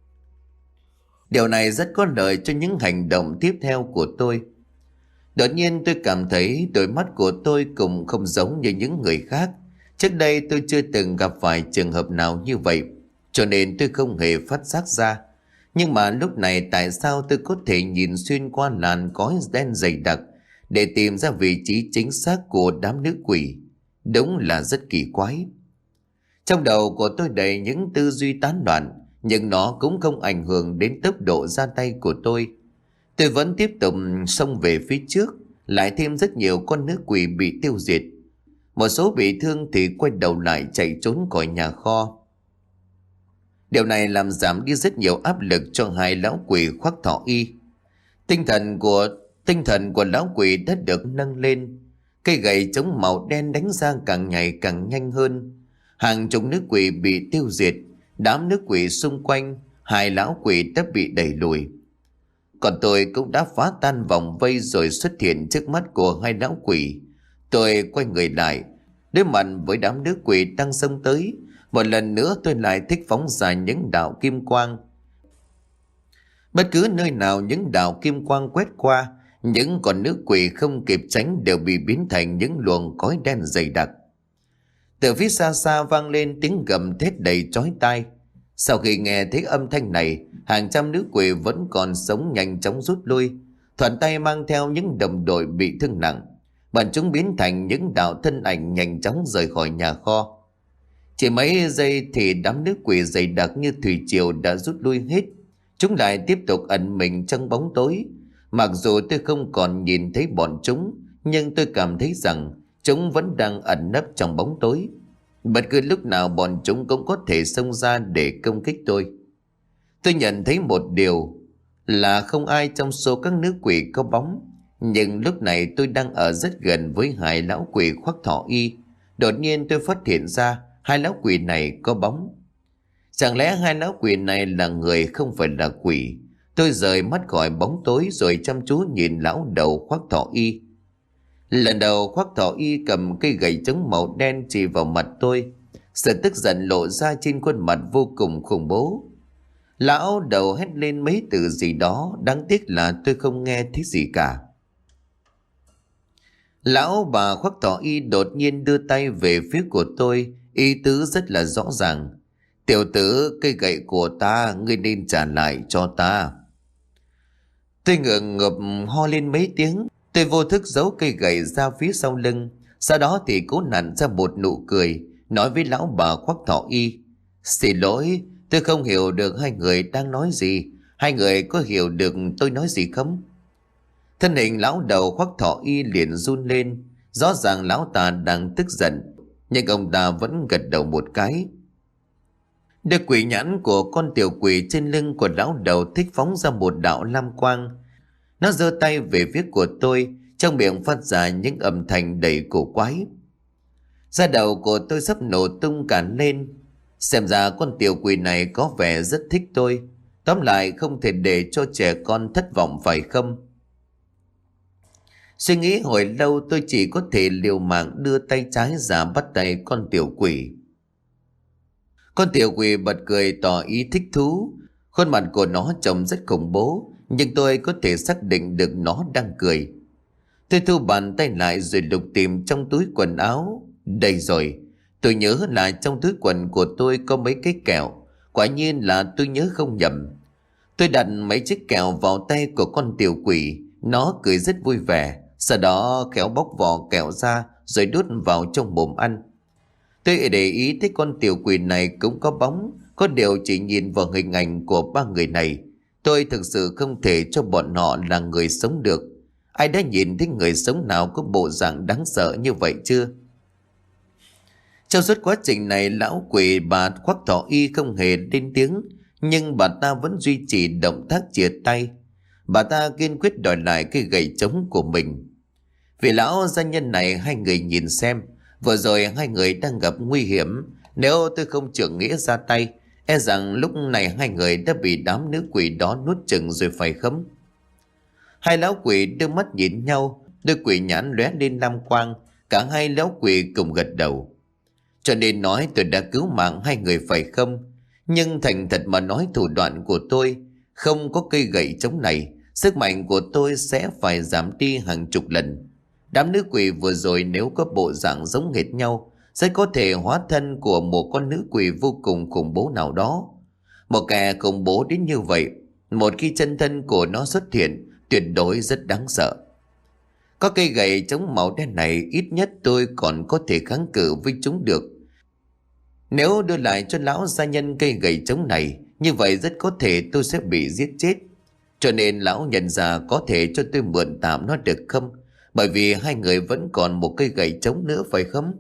Điều này rất có lợi cho những hành động tiếp theo của tôi. Đột nhiên tôi cảm thấy đôi mắt của tôi cũng không giống như những người khác. Trước đây tôi chưa từng gặp phải trường hợp nào như vậy, cho nên tôi không hề phát giác ra. Nhưng mà lúc này tại sao tôi có thể nhìn xuyên qua làn khói đen dày đặc để tìm ra vị trí chính xác của đám nữ quỷ? Đúng là rất kỳ quái. Trong đầu của tôi đầy những tư duy tán loạn, nhưng nó cũng không ảnh hưởng đến tốc độ ra tay của tôi. Tôi vẫn tiếp tục xông về phía trước, lại thêm rất nhiều con nữ quỷ bị tiêu diệt. Một số bị thương thì quay đầu lại chạy trốn khỏi nhà kho. Điều này làm giảm đi rất nhiều áp lực cho hai lão quỷ khoác thọ y. Tinh thần của tinh thần của lão quỷ đã được nâng lên. Cây gậy chống màu đen đánh ra càng ngày càng nhanh hơn. Hàng chục nữ quỷ bị tiêu diệt, đám nữ quỷ xung quanh hai lão quỷ đã bị đẩy lùi. Còn tôi cũng đã phá tan vòng vây rồi xuất hiện trước mắt của hai lão quỷ. Tôi quay người lại, đối mặt với đám nữ quỷ đang xông tới. Một lần nữa tôi lại thích phóng ra những đạo kim quang. Bất cứ nơi nào những đạo kim quang quét qua, những con nữ quỷ không kịp tránh đều bị biến thành những luồng khói đen dày đặc. Từ phía xa xa vang lên tiếng gầm thét đầy chói tai. Sau khi nghe thấy âm thanh này, hàng trăm nữ quỷ vẫn còn sống nhanh chóng rút lui, thuận tay mang theo những đồng đội bị thương nặng. Bọn chúng biến thành những đạo thân ảnh nhanh chóng rời khỏi nhà kho. Chỉ mấy giây thì đám nữ quỷ dày đặc như thủy triều đã rút lui hết. Chúng lại tiếp tục ẩn mình trong bóng tối. Mặc dù tôi không còn nhìn thấy bọn chúng, nhưng tôi cảm thấy rằng chúng vẫn đang ẩn nấp trong bóng tối. Bất cứ lúc nào bọn chúng cũng có thể xông ra để công kích tôi. Tôi nhận thấy một điều là không ai trong số các nữ quỷ có bóng. Nhưng lúc này tôi đang ở rất gần với hai lão quỷ khoác thỏ y. Đột nhiên tôi phát hiện ra hai lão quỷ này có bóng. Chẳng lẽ hai lão quỷ này là người không phải là quỷ? Tôi rời mắt khỏi bóng tối rồi chăm chú nhìn lão đầu khoác thỏ y. Lần đầu khoác thỏ y cầm cây gậy chống màu đen chỉ vào mặt tôi. Sự tức giận lộ ra trên khuôn mặt vô cùng khủng bố. Lão đầu hét lên mấy từ gì đó, đáng tiếc là tôi không nghe thấy gì cả. Lão bà khoác thỏ y đột nhiên đưa tay về phía của tôi, ý tứ rất là rõ ràng. Tiểu tử, cây gậy của ta, ngươi nên trả lại cho ta. Tôi ngượng ngập ho lên mấy tiếng. Tôi vô thức giấu cây gậy ra phía sau lưng. Sau đó thì cố nặn ra một nụ cười, nói với lão bà khoác thỏ y: Xin lỗi, tôi không hiểu được hai người đang nói gì. Hai người có hiểu được tôi nói gì không? Thân hình lão đầu khoác thỏ y liền run lên. Rõ ràng lão ta đang tức giận, nhưng ông ta vẫn gật đầu một cái. Đôi quỷ nhãn của con tiểu quỷ trên lưng của lão đầu thích phóng ra một đạo lam quang. Nó giơ tay về phía của tôi, trong miệng phát ra những âm thanh đầy cổ quái. Da đầu của tôi sắp nổ tung cả lên. Xem ra con tiểu quỷ này có vẻ rất thích tôi. Tóm lại không thể để cho trẻ con thất vọng phải không? Suy nghĩ hồi lâu tôi chỉ có thể liều mạng đưa tay trái ra bắt tay con tiểu quỷ. Con tiểu quỷ bật cười tỏ ý thích thú. Khuôn mặt của nó trông rất khủng bố, nhưng tôi có thể xác định được nó đang cười. Tôi thu bàn tay lại rồi lục tìm trong túi quần áo. Đây rồi, tôi nhớ là trong túi quần của tôi có mấy cái kẹo. Quả nhiên là tôi nhớ không nhầm. Tôi đặt mấy chiếc kẹo vào tay của con tiểu quỷ. Nó cười rất vui vẻ, sau đó khéo bóc vỏ kẹo ra rồi đút vào trong mồm ăn. Tôi để ý thấy con tiểu quỷ này cũng có bóng. Có điều chỉ nhìn vào hình ảnh của ba người này, tôi thực sự không thể cho bọn họ là người sống được. Ai đã nhìn thấy người sống nào có bộ dạng đáng sợ như vậy chưa? Trong suốt quá trình này, lão quỷ bà khoác thỏ y không hề lên tiếng, nhưng bà ta vẫn duy trì động tác chìa tay. Bà ta kiên quyết đòi lại cái gậy trống của mình. Vì lão gia nhân này, hai người nhìn xem, vừa rồi hai người đang gặp nguy hiểm. Nếu tôi không trưởng nghĩa ra tay, e rằng lúc này hai người đã bị đám nữ quỷ đó nuốt chửng rồi phải không? Hai lão quỷ đưa mắt nhìn nhau, đôi quỷ nhãn lóe lên lam quang. Cả hai lão quỷ cùng gật đầu. Cho nên nói tôi đã cứu mạng hai người phải không? Nhưng thành thật mà nói, thủ đoạn của tôi không có cây gậy chống này, sức mạnh của tôi sẽ phải giảm đi hàng chục lần. Đám nữ quỷ vừa rồi nếu có bộ dạng giống hệt nhau, sẽ có thể hóa thân của một con nữ quỷ vô cùng khủng bố nào đó. Một kẻ khủng bố đến như vậy, một khi chân thân của nó xuất hiện, tuyệt đối rất đáng sợ. Có cây gậy chống màu đen này, ít nhất tôi còn có thể kháng cự với chúng được. Nếu đưa lại cho lão gia nhân cây gậy chống này, như vậy rất có thể tôi sẽ bị giết chết. Cho nên lão nhận ra có thể cho tôi mượn tạm nó được không? Bởi vì hai người vẫn còn một cây gậy chống nữa phải không?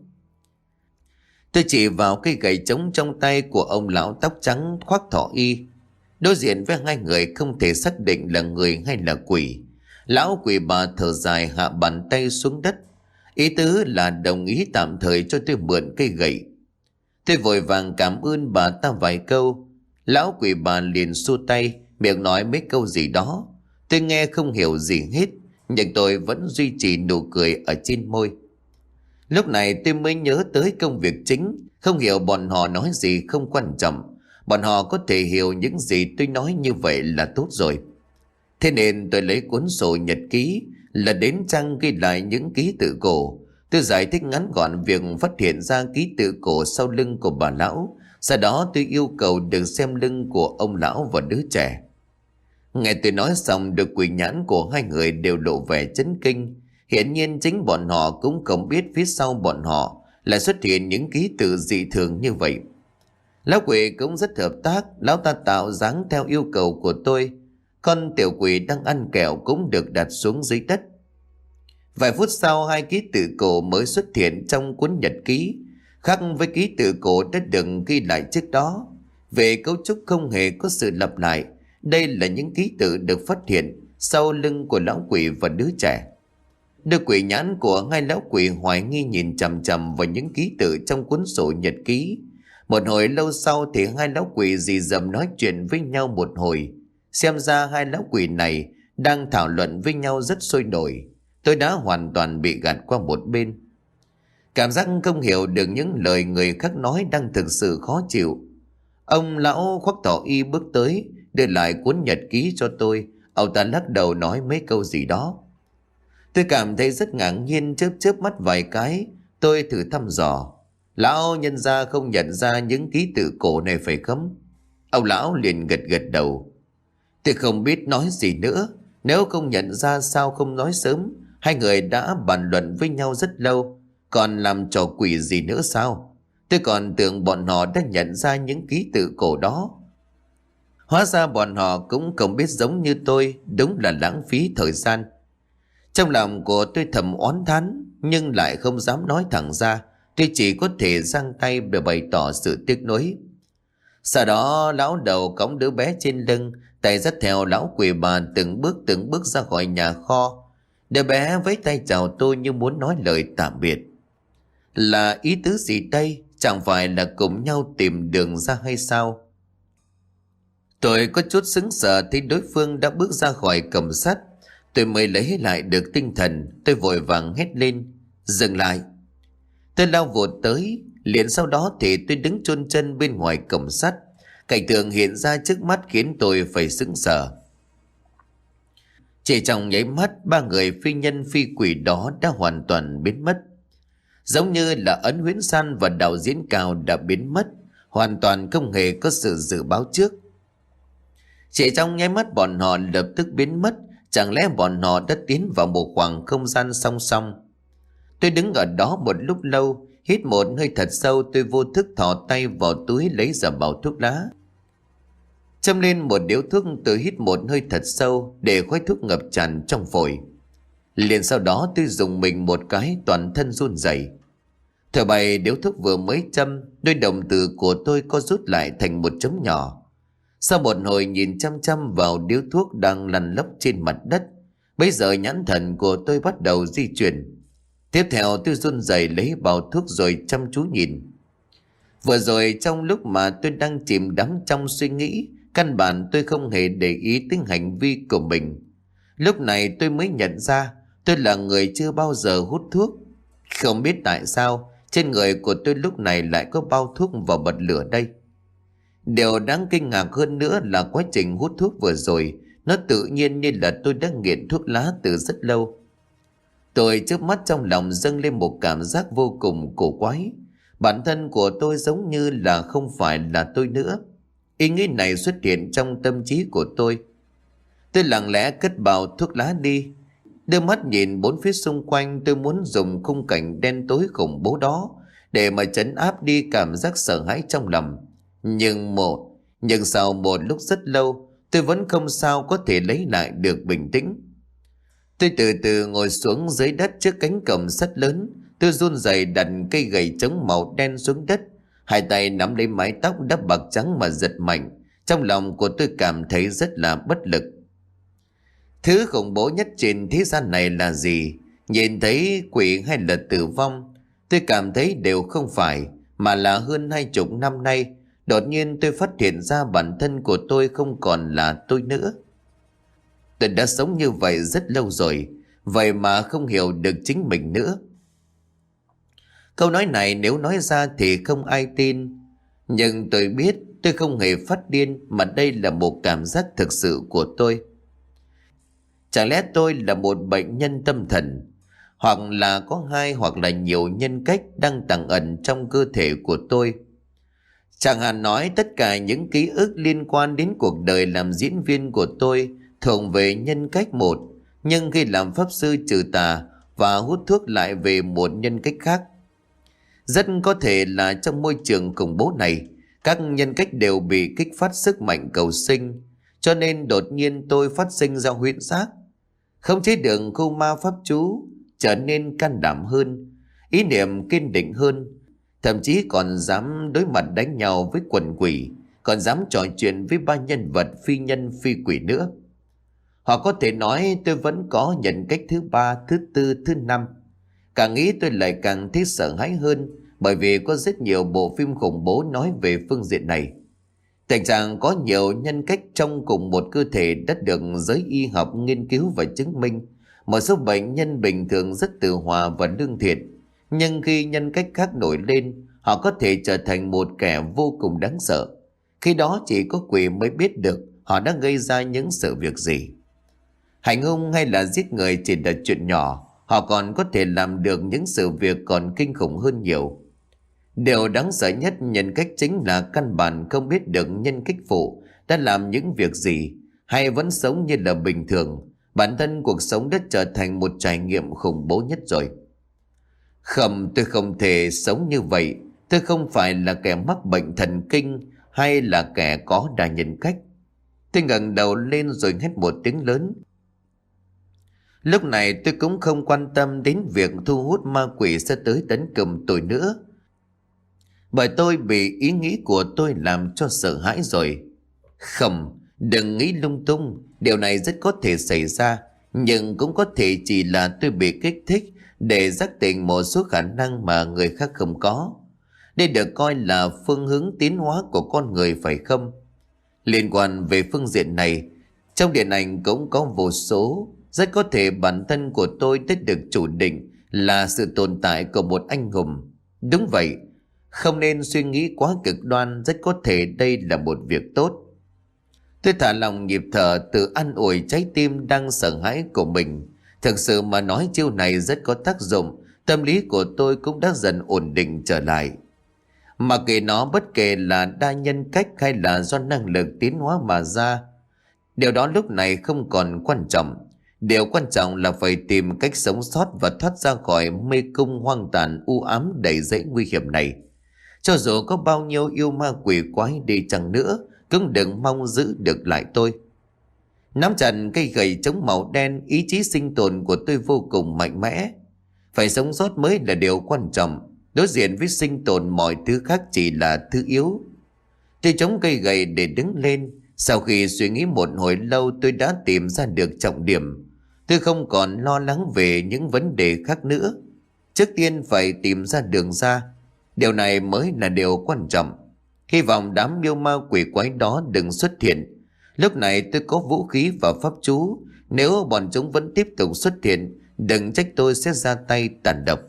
Tôi chỉ vào cây gậy chống trong tay của ông lão tóc trắng khoác thỏ y. Đối diện với hai người không thể xác định là người hay là quỷ. Lão quỷ bà thở dài hạ bàn tay xuống đất. Ý tứ là đồng ý tạm thời cho tôi mượn cây gậy. Tôi vội vàng cảm ơn bà ta vài câu. Lão quỷ bà liền xua tay, miệng nói mấy câu gì đó. Tôi nghe không hiểu gì hết, nhưng tôi vẫn duy trì nụ cười ở trên môi. Lúc này tôi mới nhớ tới công việc chính. Không hiểu bọn họ nói gì không quan trọng. Bọn họ có thể hiểu những gì tôi nói như vậy là tốt rồi. Thế nên tôi lấy cuốn sổ nhật ký, là đến trang ghi lại những ký tự cổ. Tôi giải thích ngắn gọn việc phát hiện ra ký tự cổ sau lưng của bà lão. Sau đó tôi yêu cầu được xem lưng của ông lão và đứa trẻ. Nghe tôi nói xong, đôi quỷ nhãn của hai người đều lộ vẻ chấn kinh. Hiển nhiên chính bọn họ cũng không biết phía sau bọn họ lại xuất hiện những ký tự dị thường như vậy. Lão quỷ cũng rất hợp tác. Lão ta tạo dáng theo yêu cầu của tôi. Con tiểu quỷ đang ăn kẹo cũng được đặt xuống dưới đất. Vài phút sau, hai ký tự cổ mới xuất hiện trong cuốn nhật ký. Khác với ký tự cổ đã được ghi lại trước đó, về cấu trúc không hề có sự lặp lại. Đây là những ký tự được phát hiện sau lưng của lão quỷ và đứa trẻ. Đôi quỷ nhãn của hai lão quỷ hoài nghi nhìn chằm chằm vào những ký tự trong cuốn sổ nhật ký. Một hồi lâu sau thì hai lão quỷ rì rầm nói chuyện với nhau một hồi. Xem ra hai lão quỷ này đang thảo luận với nhau rất sôi nổi. Tôi đã hoàn toàn bị gạt qua một bên. Cảm giác không hiểu được những lời người khác nói đang thực sự khó chịu. Ông lão khoác tỏ y bước tới, đưa lại cuốn nhật ký cho tôi. Ông ta lắc đầu nói mấy câu gì đó. Tôi cảm thấy rất ngạc nhiên, chớp chớp mắt vài cái. Tôi thử thăm dò. Lão nhân gia không nhận ra những ký tự cổ này phải không? Ông lão liền gật gật đầu. Tôi không biết nói gì nữa. Nếu không nhận ra sao không nói sớm? Hai người đã bàn luận với nhau rất lâu, còn làm trò quỷ gì nữa sao? Tôi còn tưởng bọn họ đã nhận ra những ký tự cổ đó. Hóa ra bọn họ cũng không biết giống như tôi. Đúng là lãng phí thời gian. Trong lòng của tôi thầm oán thán, nhưng lại không dám nói thẳng ra. Tôi chỉ có thể giang tay để bày tỏ sự tiếc nuối. Sau đó lão đầu cõng đứa bé trên lưng, tay dắt theo lão quỷ bà từng bước từng bước ra khỏi nhà kho. Đứa bé với tay chào tôi như muốn nói lời tạm biệt. Là ý tứ gì đây? Chẳng phải là cùng nhau tìm đường ra hay sao? Tôi có chút sững sờ thấy đối phương đã bước ra khỏi cổng sắt. Tôi mới lấy lại được tinh thần. Tôi vội vàng hét lên: dừng lại! Tôi lao vụt tới. Liền sau đó thì tôi đứng chôn chân bên ngoài cổng sắt. Cảnh tượng hiện ra trước mắt khiến tôi phải sững sờ. Chỉ trong nháy mắt, ba người phi nhân phi quỷ đó đã hoàn toàn biến mất. Giống như là Ấn Huyễn San và đạo diễn Cao đã biến mất, hoàn toàn không hề có sự dự báo trước. Chỉ trong nháy mắt bọn họ lập tức biến mất. Chẳng lẽ bọn họ đã tiến vào một khoảng không gian song song? Tôi đứng ở đó một lúc lâu, hít một hơi thật sâu. Tôi vô thức thò tay vào túi lấy ra bao thuốc lá, châm lên một điếu thuốc. Tôi hít một hơi thật sâu để khói thuốc ngập tràn trong phổi. Liền sau đó tôi dùng mình một cái, toàn thân run rẩy. Thở bay điếu thuốc vừa mới châm, đôi đồng tử của tôi có rút lại thành một chấm nhỏ. Sau một hồi nhìn chăm chăm vào điếu thuốc đang lăn lóc trên mặt đất, bây giờ nhãn thần của tôi bắt đầu di chuyển. Tiếp theo tôi run rẩy lấy bao thuốc rồi chăm chú nhìn. Vừa rồi trong lúc mà tôi đang chìm đắm trong suy nghĩ, căn bản tôi không hề để ý đến hành vi của mình. Lúc này tôi mới nhận ra tôi là người chưa bao giờ hút thuốc. Không biết tại sao trên người của tôi lúc này lại có bao thuốc và bật lửa đây. Điều đáng kinh ngạc hơn nữa là quá trình hút thuốc vừa rồi, nó tự nhiên như là tôi đã nghiện thuốc lá từ rất lâu. Tôi chớp mắt, trong lòng dâng lên một cảm giác vô cùng cổ quái. Bản thân của tôi giống như là không phải là tôi nữa. Ý nghĩ này xuất hiện trong tâm trí của tôi. Tôi lặng lẽ cất bao thuốc lá đi, đưa mắt nhìn bốn phía xung quanh. Tôi muốn dùng khung cảnh đen tối khủng bố đó để mà trấn áp đi cảm giác sợ hãi trong lòng. Nhưng một Nhưng sau một lúc rất lâu, tôi vẫn không sao có thể lấy lại được bình tĩnh. Tôi từ từ ngồi xuống dưới đất trước cánh cổng sắt lớn. Tôi run rẩy đặt cây gậy chống màu đen xuống đất, hai tay nắm lấy mái tóc đã bạc trắng mà giật mạnh. Trong lòng của tôi cảm thấy rất là bất lực. Thứ khủng bố nhất trên thế gian này là gì? Nhìn thấy quỷ hay là tử vong? Tôi cảm thấy đều không phải, mà là hơn hai chục năm nay, đột nhiên tôi phát hiện ra bản thân của tôi không còn là tôi nữa. Tôi đã sống như vậy rất lâu rồi, vậy mà không hiểu được chính mình nữa. Câu nói này nếu nói ra thì không ai tin, nhưng tôi biết tôi không hề phát điên, mà đây là một cảm giác thực sự của tôi. Chẳng lẽ tôi là một bệnh nhân tâm thần, hoặc là có hai hoặc là nhiều nhân cách đang tàng ẩn trong cơ thể của tôi? Chẳng hạn nói tất cả những ký ức liên quan đến cuộc đời làm diễn viên của tôi thường về nhân cách một, nhưng khi làm pháp sư trừ tà và hút thuốc lại về một nhân cách khác. Rất có thể là trong môi trường khủng bố này, các nhân cách đều bị kích phát sức mạnh cầu sinh, cho nên đột nhiên tôi phát sinh ra huyễn giác. Không chế được khu ma pháp chú, trở nên can đảm hơn, ý niệm kiên định hơn. thậm chí còn dám đối mặt đánh nhau với quần quỷ, còn dám trò chuyện với ba nhân vật phi nhân phi quỷ nữa. Họ có thể nói tôi vẫn có nhân cách thứ ba, thứ tư, thứ năm. Càng nghĩ tôi lại càng thấy sợ hãi hơn, bởi vì có rất nhiều bộ phim khủng bố nói về phương diện này. Tình trạng có nhiều nhân cách trong cùng một cơ thể đã được giới y học nghiên cứu và chứng minh. Một số bệnh nhân bình thường rất tự hòa và lương thiện, nhưng khi nhân cách khác nổi lên, họ có thể trở thành một kẻ vô cùng đáng sợ. Khi đó chỉ có quỷ mới biết được họ đã gây ra những sự việc gì. Hành hung hay là giết người chỉ là chuyện nhỏ, họ còn có thể làm được những sự việc còn kinh khủng hơn nhiều. Điều đáng sợ nhất nhân cách chính là căn bản không biết được nhân cách phụ đã làm những việc gì, hay vẫn sống như là bình thường. Bản thân cuộc sống đã trở thành một trải nghiệm khủng bố nhất rồi. Không, tôi không thể sống như vậy. Tôi không phải là kẻ mắc bệnh thần kinh hay là kẻ có đa nhân cách. Tôi ngẩng đầu lên rồi hét một tiếng lớn. Lúc này tôi cũng không quan tâm đến việc thu hút ma quỷ sẽ tới tấn công tôi nữa, bởi tôi bị ý nghĩ của tôi làm cho sợ hãi rồi. Không, đừng nghĩ lung tung, điều này rất có thể xảy ra, nhưng cũng có thể chỉ là tôi bị kích thích để giác tỉnh một số khả năng mà người khác không có. Đây được coi là phương hướng tiến hóa của con người phải không? Liên quan về phương diện này, trong điện ảnh cũng có vô số. Rất có thể bản thân của tôi đã được chủ định là sự tồn tại của một anh hùng. Đúng vậy, không nên suy nghĩ quá cực đoan, rất có thể đây là một việc tốt. Tôi thả lòng nhịp thở, tự an ủi trái tim đang sợ hãi của mình. Thực sự mà nói, chiêu này rất có tác dụng, tâm lý của tôi cũng đã dần ổn định trở lại. Mà kể nó bất kể là đa nhân cách hay là do năng lực tiến hóa mà ra, điều đó lúc này không còn quan trọng. Điều quan trọng là phải tìm cách sống sót và thoát ra khỏi mê cung hoang tàn u ám đầy rẫy nguy hiểm này. Cho dù có bao nhiêu yêu ma quỷ quái đi chăng nữa, cũng đừng mong giữ được lại tôi. Nắm chặt cây gậy chống màu đen, ý chí sinh tồn của tôi vô cùng mạnh mẽ. Phải sống sót mới là điều quan trọng. Đối diện với sinh tồn, mọi thứ khác chỉ là thứ yếu. Tôi chống cây gậy để đứng lên. Sau khi suy nghĩ một hồi lâu, tôi đã tìm ra được trọng điểm. Tôi không còn lo lắng về những vấn đề khác nữa. Trước tiên phải tìm ra đường ra. Điều này mới là điều quan trọng. Hy vọng đám yêu ma quỷ quái đó đừng xuất hiện. Lúc này tôi có vũ khí và pháp chú. Nếu bọn chúng vẫn tiếp tục xuất hiện, đừng trách tôi sẽ ra tay tàn độc.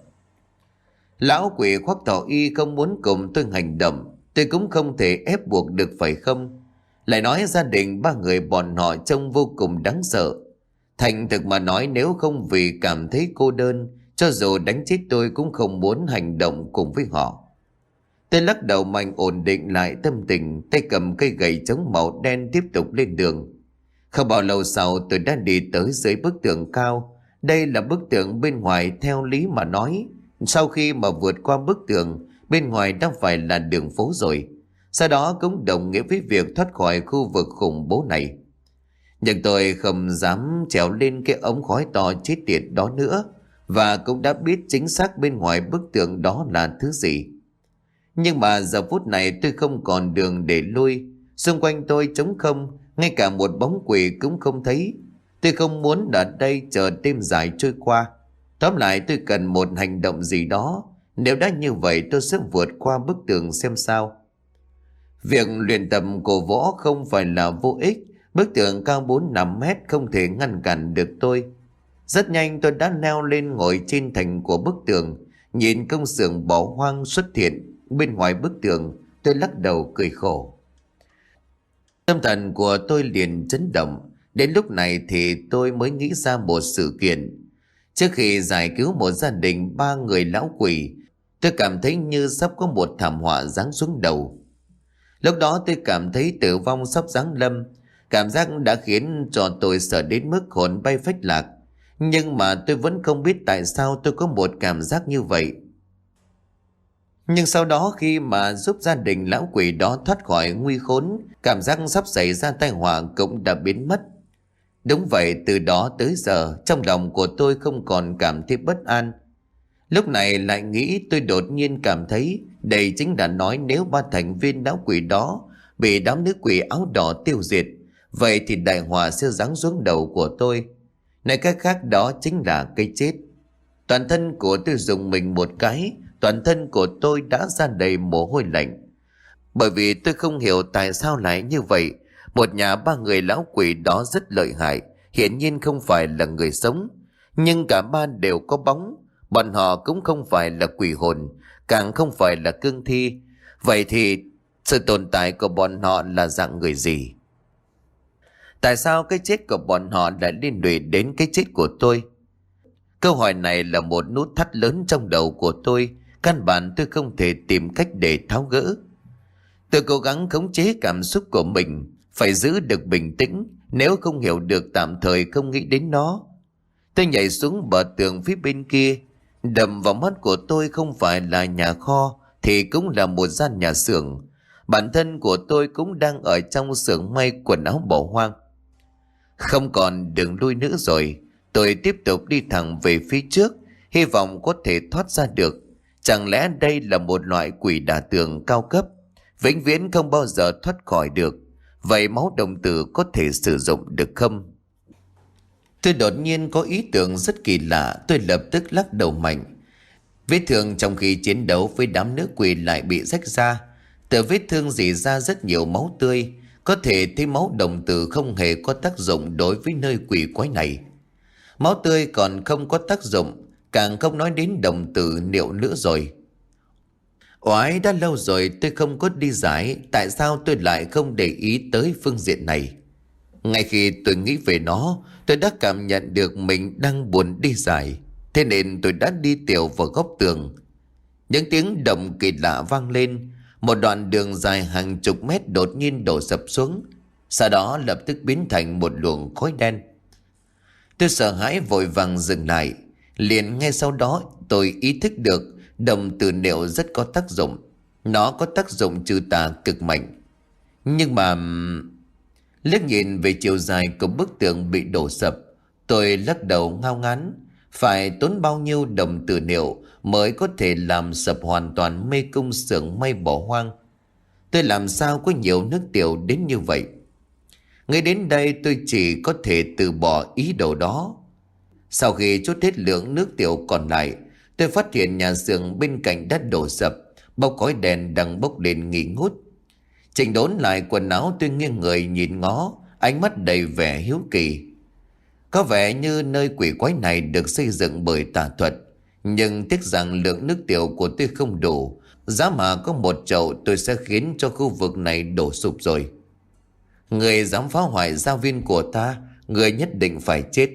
Lão quỷ khoác thỏ y không muốn cùng tôi hành động. Tôi cũng không thể ép buộc được phải không? Lại nói gia đình ba người bọn họ trông vô cùng đáng sợ. Thành thực mà nói, nếu không vì cảm thấy cô đơn, cho dù đánh chết tôi cũng không muốn hành động cùng với họ. Tôi lắc đầu mạnh ổn định lại tâm tình, tay cầm cây gậy chống màu đen tiếp tục lên đường. Không bao lâu sau tôi đã đi tới dưới bức tường cao. Đây là bức tường bên ngoài theo lý mà nói. Sau khi mà vượt qua bức tường, bên ngoài đang phải là đường phố rồi. Sau đó cũng đồng nghĩa với việc thoát khỏi khu vực khủng bố này. Nhưng tôi không dám trèo lên cái ống khói to chết tiệt đó nữa, và cũng đã biết chính xác bên ngoài bức tường đó là thứ gì. Nhưng mà giờ phút này tôi không còn đường để lui. Xung quanh tôi trống không, ngay cả một bóng quỷ cũng không thấy. Tôi không muốn ở đây chờ đêm dài trôi qua. Tóm lại tôi cần một hành động gì đó. Nếu đã như vậy tôi sẽ vượt qua bức tường xem sao. Việc luyện tập cổ võ không phải là vô ích. Bức tường cao bốn năm mét không thể ngăn cản được tôi. Rất nhanh tôi đã leo lên ngồi trên thành của bức tường. Nhìn công xưởng bỏ hoang xuất hiện bên ngoài bức tường, tôi lắc đầu cười khổ. Tâm thần của tôi liền chấn động. Đến lúc này thì tôi mới nghĩ ra một sự kiện. Trước khi giải cứu một gia đình ba người lão quỷ, tôi cảm thấy như sắp có một thảm họa giáng xuống đầu. Lúc đó tôi cảm thấy tử vong sắp giáng lâm. Cảm giác đã khiến cho tôi sợ đến mức hồn bay phách lạc. Nhưng mà tôi vẫn không biết tại sao tôi có một cảm giác như vậy. Nhưng sau đó khi mà giúp gia đình lão quỷ đó thoát khỏi nguy khốn, cảm giác sắp xảy ra tai họa cũng đã biến mất. Đúng vậy, từ đó tới giờ trong lòng của tôi không còn cảm thấy bất an. Lúc này lại nghĩ, tôi đột nhiên cảm thấy Đây chính là nói nếu ba thành viên lão quỷ đó bị đám nữ quỷ áo đỏ tiêu diệt, vậy thì đại họa sẽ giáng xuống đầu của tôi. Nói cách khác đó chính là cái chết. Toàn thân của tôi dùng mình một cái, toàn thân của tôi đã ra đầy mồ hôi lạnh. Bởi vì tôi không hiểu tại sao lại như vậy. Một nhà ba người lão quỷ đó rất lợi hại, hiển nhiên không phải là người sống. Nhưng cả ba đều có bóng. Bọn họ cũng không phải là quỷ hồn, càng không phải là cương thi. Vậy thì sự tồn tại của bọn họ là dạng người gì? Tại sao cái chết của bọn họ lại liên lụy đến cái chết của tôi? Câu hỏi này là một nút thắt lớn trong đầu của tôi. Căn bản tôi không thể tìm cách để tháo gỡ. Tôi cố gắng khống chế cảm xúc của mình, phải giữ được bình tĩnh, nếu không hiểu được tạm thời không nghĩ đến nó. Tôi nhảy xuống bờ tường phía bên kia. Đập vào mắt của tôi không phải là nhà kho thì cũng là một gian nhà xưởng. Bản thân của tôi cũng đang ở trong xưởng may quần áo bỏ hoang. Không còn đường lui nữa rồi. Tôi tiếp tục đi thẳng về phía trước, hy vọng có thể thoát ra được. Chẳng lẽ đây là một loại quỷ đả tường cao cấp, vĩnh viễn không bao giờ thoát khỏi được? Vậy máu đồng tử có thể sử dụng được không? Tôi đột nhiên có ý tưởng rất kỳ lạ. Tôi lập tức lắc đầu mạnh. Vết thương trong khi chiến đấu với đám nữ quỷ lại bị rách ra. Từ vết thương rỉ ra rất nhiều máu tươi. Có thể thấy máu đồng tử không hề có tác dụng đối với nơi quỷ quái này. Máu tươi còn không có tác dụng, càng không nói đến đồng tử niệu nữa rồi. Oái, đã lâu rồi tôi không có đi giải. Tại sao tôi lại không để ý tới phương diện này? Ngay khi tôi nghĩ về nó, tôi đã cảm nhận được mình đang buồn đi giải. Thế nên tôi đã đi tiểu vào góc tường. Những tiếng động kỳ lạ vang lên. Một đoạn đường dài hàng chục mét đột nhiên đổ sập xuống, sau đó lập tức biến thành một luồng khói đen. Tôi sợ hãi vội vàng dừng lại. Liền ngay sau đó tôi ý thức được đồng tử niệu rất có tác dụng. Nó có tác dụng trừ tà cực mạnh. Nhưng mà liếc nhìn về chiều dài của bức tường bị đổ sập, tôi lắc đầu ngao ngán. Phải tốn bao nhiêu đồng tử niệu mới có thể làm sập hoàn toàn mê cung xưởng may bỏ hoang? Tôi làm sao có nhiều nước tiểu đến như vậy? Ngay đến đây tôi chỉ có thể từ bỏ ý đồ đó. Sau khi trút hết lượng nước tiểu còn lại, tôi phát hiện nhà xưởng bên cạnh đã đổ sập, bốc khói đèn đang bốc lên nghi ngút. Chỉnh đốn lại quần áo, tôi nghiêng người nhìn ngó, ánh mắt đầy vẻ hiếu kỳ. Có vẻ như nơi quỷ quái này được xây dựng bởi tà thuật, nhưng tiếc rằng lượng nước tiểu của tôi không đủ. Giá mà có một chậu tôi sẽ khiến cho khu vực này đổ sụp rồi. Người dám phá hoại gia viên của ta, người nhất định phải chết.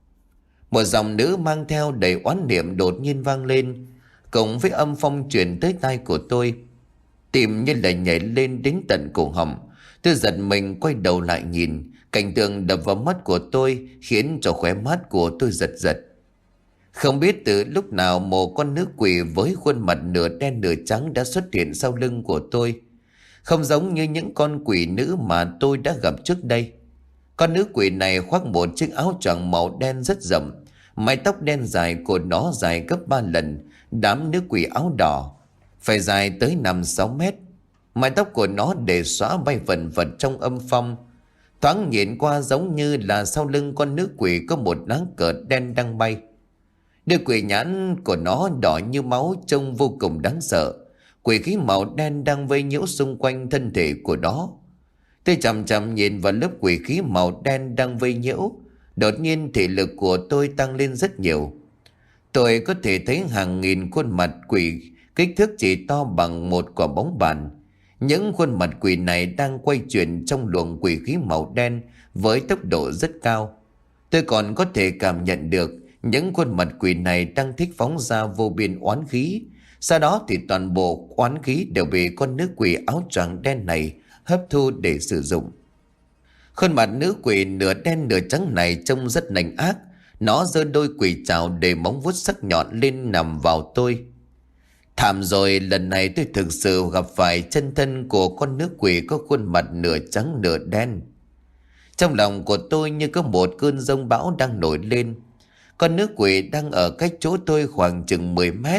Một giọng nữ mang theo đầy oán niệm đột nhiên vang lên, cùng với âm phong truyền tới tai của tôi. Tim như là nhảy lên đến tận cổ họng. Tôi giật mình quay đầu lại nhìn. Cảnh tượng đập vào mắt của tôi khiến cho khóe mắt của tôi giật giật. Không biết từ lúc nào một con nữ quỷ với khuôn mặt nửa đen nửa trắng đã xuất hiện sau lưng của tôi. Không giống như những con quỷ nữ mà tôi đã gặp trước đây. Con nữ quỷ này khoác một chiếc áo choàng màu đen rất rộng. Mái tóc đen dài của nó dài gấp ba lần đám nữ quỷ áo đỏ, phải dài tới năm sáu mét. Mái tóc của nó để xóa bay vần vật trong âm phong. Thoáng nhìn qua giống như là sau lưng con nữ quỷ có một lá cờ đen đang bay. Đôi quỷ nhãn của nó đỏ như máu, trông vô cùng đáng sợ. Quỷ khí màu đen đang vây nhiễu xung quanh thân thể của nó. Tôi chằm chằm nhìn vào lớp quỷ khí màu đen đang vây nhiễu. Đột nhiên thị lực của tôi tăng lên rất nhiều. Tôi có thể thấy hàng nghìn khuôn mặt quỷ kích thước chỉ to bằng một quả bóng bàn. Những khuôn mặt quỷ này đang quay chuyển trong luồng quỷ khí màu đen với tốc độ rất cao. Tôi còn có thể cảm nhận được những khuôn mặt quỷ này đang thích phóng ra vô biên oán khí. Sau đó thì toàn bộ oán khí đều bị con nữ quỷ áo choàng đen này hấp thu để sử dụng. Khuôn mặt nữ quỷ nửa đen nửa trắng này trông rất nành ác. Nó giơ đôi quỷ trảo để móng vuốt sắc nhọn lên nằm vào tôi. Thảm rồi, lần này tôi thực sự gặp phải chân thân của con nữ quỷ có khuôn mặt nửa trắng nửa đen. Trong lòng của tôi như có một cơn giông bão đang nổi lên. Con nữ quỷ đang ở cách chỗ tôi khoảng chừng mười mét,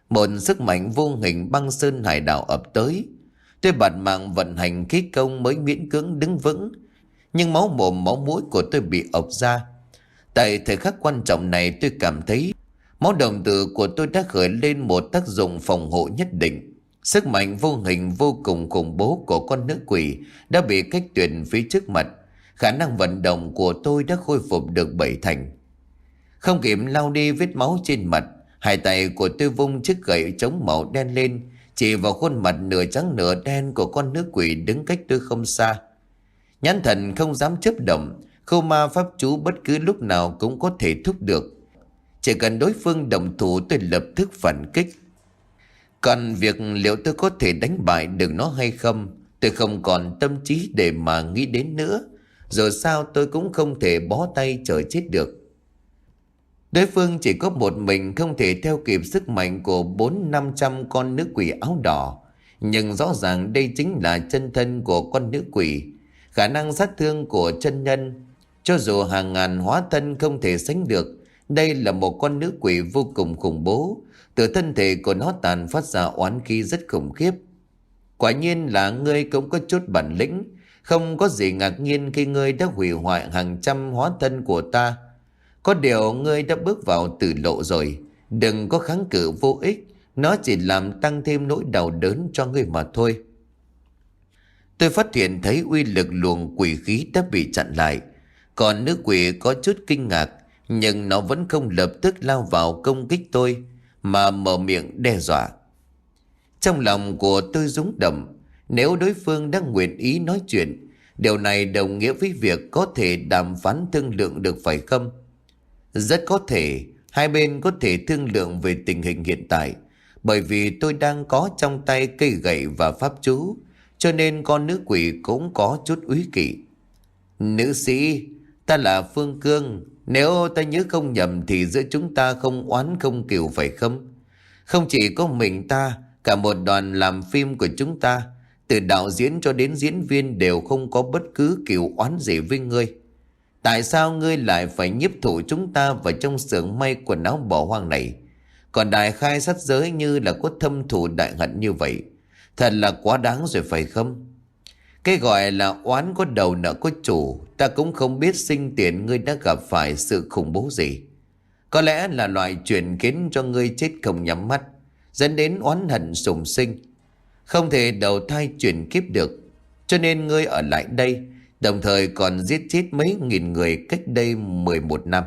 Một sức mạnh vô hình băng sơn hải đảo ập tới. Tôi bạt mạng vận hành khí công mới miễn cưỡng đứng vững, nhưng máu mồm máu mũi của tôi bị ộc ra. Tại thời khắc quan trọng này, tôi cảm thấy máu đồng tử của tôi đã khởi lên một tác dụng phòng hộ nhất định. Sức mạnh vô hình vô cùng khủng bố của con nữ quỷ đã bị cách tuyệt phía trước mặt. Khả năng vận động của tôi đã khôi phục được bảy thành. Không kịp lau đi vết máu trên mặt, hai tay của tôi vung chiếc gậy chống màu đen lên, chỉ vào khuôn mặt nửa trắng nửa đen của con nữ quỷ đứng cách tôi không xa. Nhãn thần không dám chớp động, khâu ma pháp chú bất cứ lúc nào cũng có thể thúc được. Chỉ cần đối phương động thủ, tôi lập tức phản kích. Còn việc liệu tôi có thể đánh bại được nó hay không, tôi không còn tâm trí để mà nghĩ đến nữa. Dù sao tôi cũng không thể bó tay chờ chết được. Đối phương chỉ có một mình, không thể theo kịp sức mạnh của bốn năm trăm con nữ quỷ áo đỏ. Nhưng rõ ràng đây chính là chân thân của con nữ quỷ. Khả năng sát thương của chân nhân, cho dù hàng ngàn hóa thân không thể sánh được. Đây là một con nữ quỷ vô cùng khủng bố. Từ thân thể của nó tàn phát ra oán khí rất khủng khiếp. Quả nhiên là ngươi cũng có chút bản lĩnh. Không có gì ngạc nhiên khi ngươi đã hủy hoại hàng trăm hóa thân của ta. Có điều ngươi đã bước vào tử lộ rồi. Đừng có kháng cự vô ích. Nó chỉ làm tăng thêm nỗi đau đớn cho ngươi mà thôi. Tôi phát hiện thấy uy lực luồng quỷ khí đã bị chặn lại. Còn nữ quỷ có chút kinh ngạc, nhưng nó vẫn không lập tức lao vào công kích tôi, mà mở miệng đe dọa. Trong lòng của tôi rung động. Nếu đối phương đang nguyện ý nói chuyện, điều này đồng nghĩa với việc có thể đàm phán thương lượng được phải không? Rất có thể hai bên có thể thương lượng về tình hình hiện tại. Bởi vì tôi đang có trong tay cây gậy và pháp chú, cho nên con nữ quỷ cũng có chút úy kỵ. Nữ sĩ, ta là Phương Cương. Nếu ta nhớ không nhầm thì giữa chúng ta không oán không cừu phải không? Không chỉ có mình ta, cả một đoàn làm phim của chúng ta, từ đạo diễn cho đến diễn viên đều không có bất cứ cừu oán gì với ngươi. Tại sao ngươi lại phải nhiếp thủ chúng ta vào trong xưởng may quần áo bỏ hoang này? Còn đại khai sát giới như là có thâm thù đại hận như vậy. Thật là quá đáng rồi phải không? Cái gọi là oán có đầu nợ có chủ. Ta cũng không biết sinh tiền ngươi đã gặp phải sự khủng bố gì. Có lẽ là loại chuyện khiến cho ngươi chết không nhắm mắt, dẫn đến oán hận sùng sinh, không thể đầu thai chuyển kiếp được. Cho nên ngươi ở lại đây, đồng thời còn giết chết mấy nghìn người cách đây mười một năm.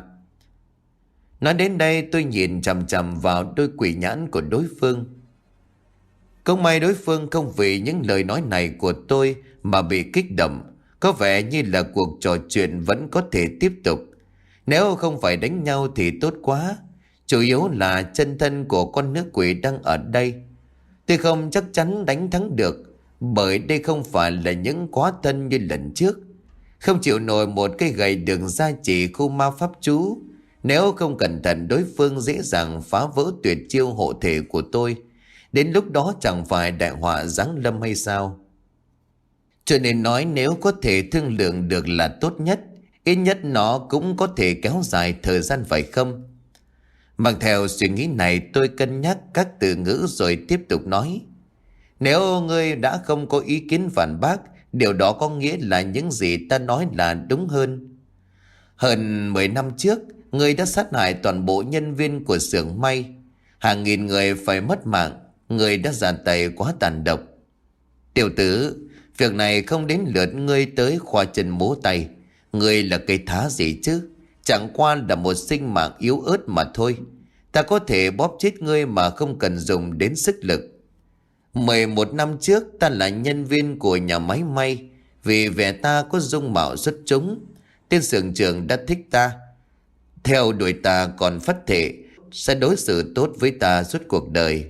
Nói đến đây tôi nhìn chằm chằm vào đôi quỷ nhãn của đối phương. Không may đối phương không vì những lời nói này của tôi mà bị kích động. Có vẻ như là cuộc trò chuyện vẫn có thể tiếp tục. Nếu không phải đánh nhau thì tốt quá. Chủ yếu là chân thân của con nữ quỷ đang ở đây. Tôi không chắc chắn đánh thắng được, bởi đây không phải là những quá thân như lần trước. Không chịu nổi một cây gậy đường gia chỉ khu ma pháp chú. Nếu không cẩn thận, đối phương dễ dàng phá vỡ tuyệt chiêu hộ thể của tôi. Đến lúc đó chẳng phải đại họa giáng lâm hay sao? Cho nên nói nếu có thể thương lượng được là tốt nhất. Ít nhất nó cũng có thể kéo dài thời gian phải không? Mang theo suy nghĩ này, tôi cân nhắc các từ ngữ rồi tiếp tục nói. Nếu ngươi đã không có ý kiến phản bác, điều đó có nghĩa là những gì ta nói là đúng hơn. Hơn mười năm trước, ngươi đã sát hại toàn bộ nhân viên của xưởng may. Hàng nghìn người phải mất mạng. Ngươi đã ra tay quá tàn độc. Tiểu tử, việc này không đến lượt ngươi tới khoa chân múa tay. Ngươi là cây thá gì chứ? Chẳng qua là một sinh mạng yếu ớt mà thôi. Ta có thể bóp chết ngươi mà không cần dùng đến sức lực. Mười một năm trước ta là nhân viên của nhà máy may. Vì vẻ ta có dung mạo xuất chúng, tên xưởng trưởng đã thích ta. Theo đuổi ta còn phất thệ sẽ đối xử tốt với ta suốt cuộc đời.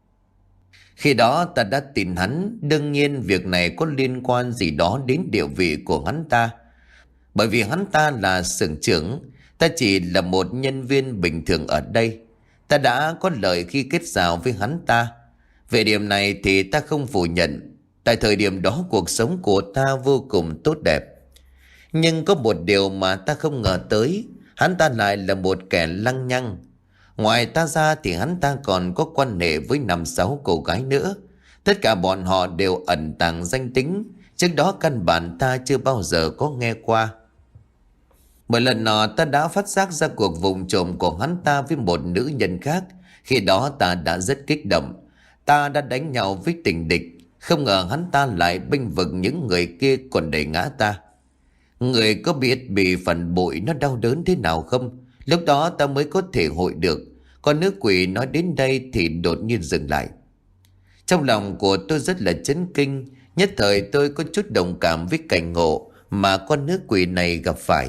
Khi đó ta đã tin hắn. Đương nhiên việc này có liên quan gì đó đến địa vị của hắn ta. Bởi vì hắn ta là xưởng trưởng, ta chỉ là một nhân viên bình thường ở đây. Ta đã có lợi khi kết giao với hắn ta. Về điểm này thì ta không phủ nhận. Tại thời điểm đó cuộc sống của ta vô cùng tốt đẹp. Nhưng có một điều mà ta không ngờ tới. Hắn ta lại là một kẻ lăng nhăng. Ngoài ta ra thì hắn ta còn có quan hệ với năm sáu cô gái nữa. Tất cả bọn họ đều ẩn tàng danh tính, trước đó căn bản ta chưa bao giờ có nghe qua. Một lần nọ ta đã phát giác ra cuộc vụng trộm của hắn ta với một nữ nhân khác. Khi đó ta đã rất kích động. Ta đã đánh nhau với tình địch. Không ngờ hắn ta lại bênh vực những người kia còn đẩy ngã ta. Người có biết bị phản bội nó đau đớn thế nào không? Lúc đó ta mới có thể hội được. Con nữ quỷ nói đến đây thì đột nhiên dừng lại. Trong lòng của tôi rất là chấn kinh. Nhất thời tôi có chút đồng cảm với cảnh ngộ mà con nữ quỷ này gặp phải.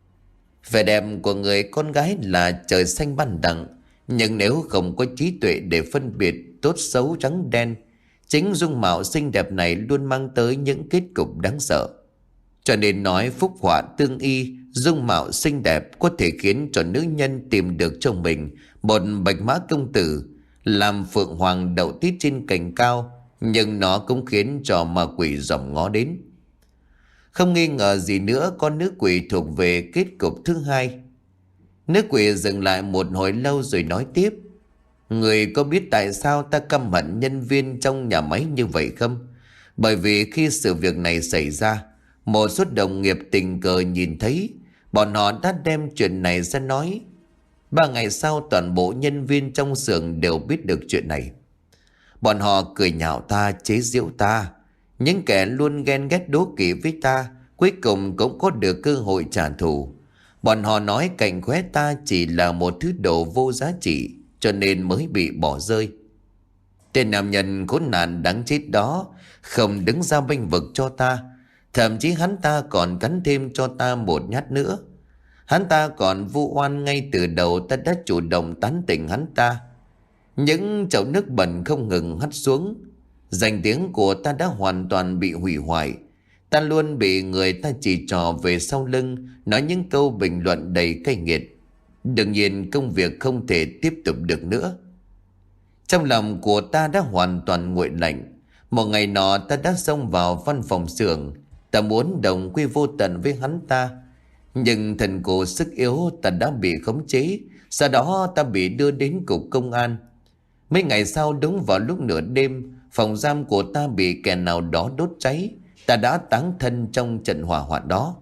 Vẻ đẹp của người con gái là trời xanh ban đẳng. Nhưng nếu không có trí tuệ để phân biệt tốt xấu trắng đen, chính dung mạo xinh đẹp này luôn mang tới những kết cục đáng sợ. Cho nên nói phúc họa tương y, dung mạo xinh đẹp có thể khiến cho nữ nhân tìm được cho mình một bạch mã công tử, làm phượng hoàng đậu tít trên cành cao, nhưng nó cũng khiến cho ma quỷ dòm ngó đến. Không nghi ngờ gì nữa, con nữ quỷ thuộc về kết cục thứ hai. Nữ quỷ dừng lại một hồi lâu rồi nói tiếp. Người có biết tại sao ta căm hận nhân viên trong nhà máy như vậy không? Bởi vì khi sự việc này xảy ra, một số đồng nghiệp tình cờ nhìn thấy, bọn họ đã đem chuyện này ra nói. Ba ngày sau toàn bộ nhân viên trong xưởng đều biết được chuyện này. Bọn họ cười nhạo ta, chế giễu ta. Những kẻ luôn ghen ghét đố kỵ với ta cuối cùng cũng có được cơ hội trả thù. Bọn họ nói cảnh khóe ta chỉ là một thứ đồ vô giá trị, cho nên mới bị bỏ rơi. Tên nam nhân khốn nạn đáng chết đó không đứng ra bênh vực cho ta. Thậm chí hắn ta còn cắn thêm cho ta một nhát nữa. Hắn ta còn vu oan ngay từ đầu ta đã chủ động tán tỉnh hắn ta. Những chậu nước bẩn không ngừng hắt xuống. Danh tiếng của ta đã hoàn toàn bị hủy hoại. Ta luôn bị người ta chỉ trò về sau lưng, nói những câu bình luận đầy cay nghiệt. Đương nhiên công việc không thể tiếp tục được nữa. Trong lòng của ta đã hoàn toàn nguội lạnh. Một ngày nọ ta đã xông vào văn phòng xưởng. Ta muốn đồng quy vô tận với hắn ta. Nhưng thần cổ sức yếu ta đã bị khống chế. Sau đó ta bị đưa đến cục công an. Mấy ngày sau đúng vào lúc nửa đêm, phòng giam của ta bị kẻ nào đó đốt cháy. Ta đã táng thân trong trận hỏa hoạn đó.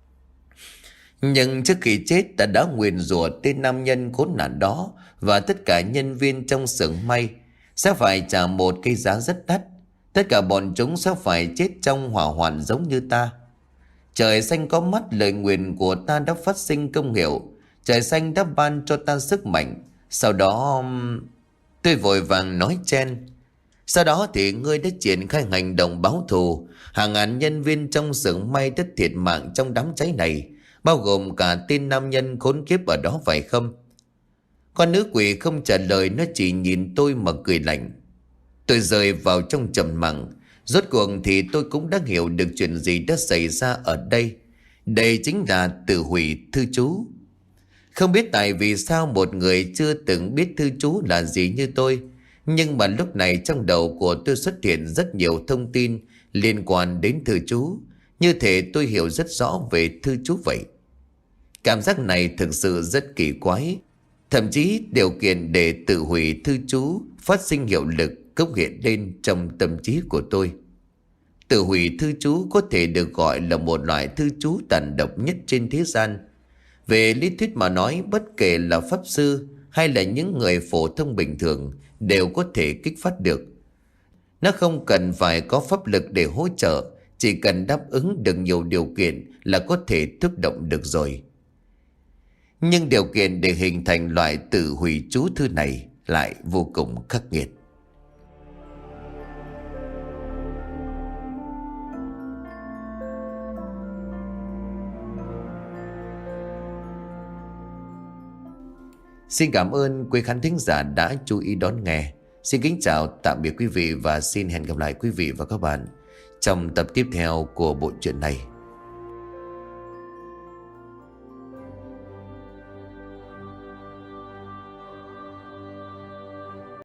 Nhưng trước khi chết ta đã nguyền rủa tên nam nhân khốn nạn đó và tất cả nhân viên trong xưởng may sẽ phải trả một cái giá rất đắt. Tất cả bọn chúng sẽ phải chết trong hỏa hoạn giống như ta. Trời xanh có mắt, lời nguyền của ta đã phát sinh công hiệu. Trời xanh đã ban cho ta sức mạnh. Sau đó tôi vội vàng nói chen. Sau đó thì ngươi đã triển khai hành động báo thù. Hàng ngàn nhân viên trong xưởng may đã thiệt mạng trong đám cháy này, bao gồm cả tên nam nhân khốn kiếp ở đó phải không? Con nữ quỷ không trả lời, nó chỉ nhìn tôi mà cười lạnh. Tôi rơi vào trong trầm mặc. Rốt cuộc thì tôi cũng đã hiểu được chuyện gì đã xảy ra ở đây. Đây chính là tự hủy thư chú. Không biết tại vì sao một người chưa từng biết thư chú là gì như tôi, nhưng mà lúc này trong đầu của tôi xuất hiện rất nhiều thông tin liên quan đến thư chú. Như thể tôi hiểu rất rõ về thư chú vậy. Cảm giác này thực sự rất kỳ quái. Thậm chí điều kiện để tự hủy thư chú phát sinh hiệu lực cũng hiện lên trong tâm trí của tôi. Tự hủy thư chú có thể được gọi là một loại thư chú tàn độc nhất trên thế gian. Về lý thuyết mà nói, bất kể là pháp sư hay là những người phổ thông bình thường đều có thể kích phát được. Nó không cần phải có pháp lực để hỗ trợ, chỉ cần đáp ứng được nhiều điều kiện là có thể thúc động được rồi. Nhưng điều kiện để hình thành loại tự hủy chú thư này lại vô cùng khắc nghiệt. Xin cảm ơn quý khán thính giả đã chú ý đón nghe. Xin kính chào tạm biệt quý vị và xin hẹn gặp lại quý vị và các bạn trong tập tiếp theo của bộ truyện này.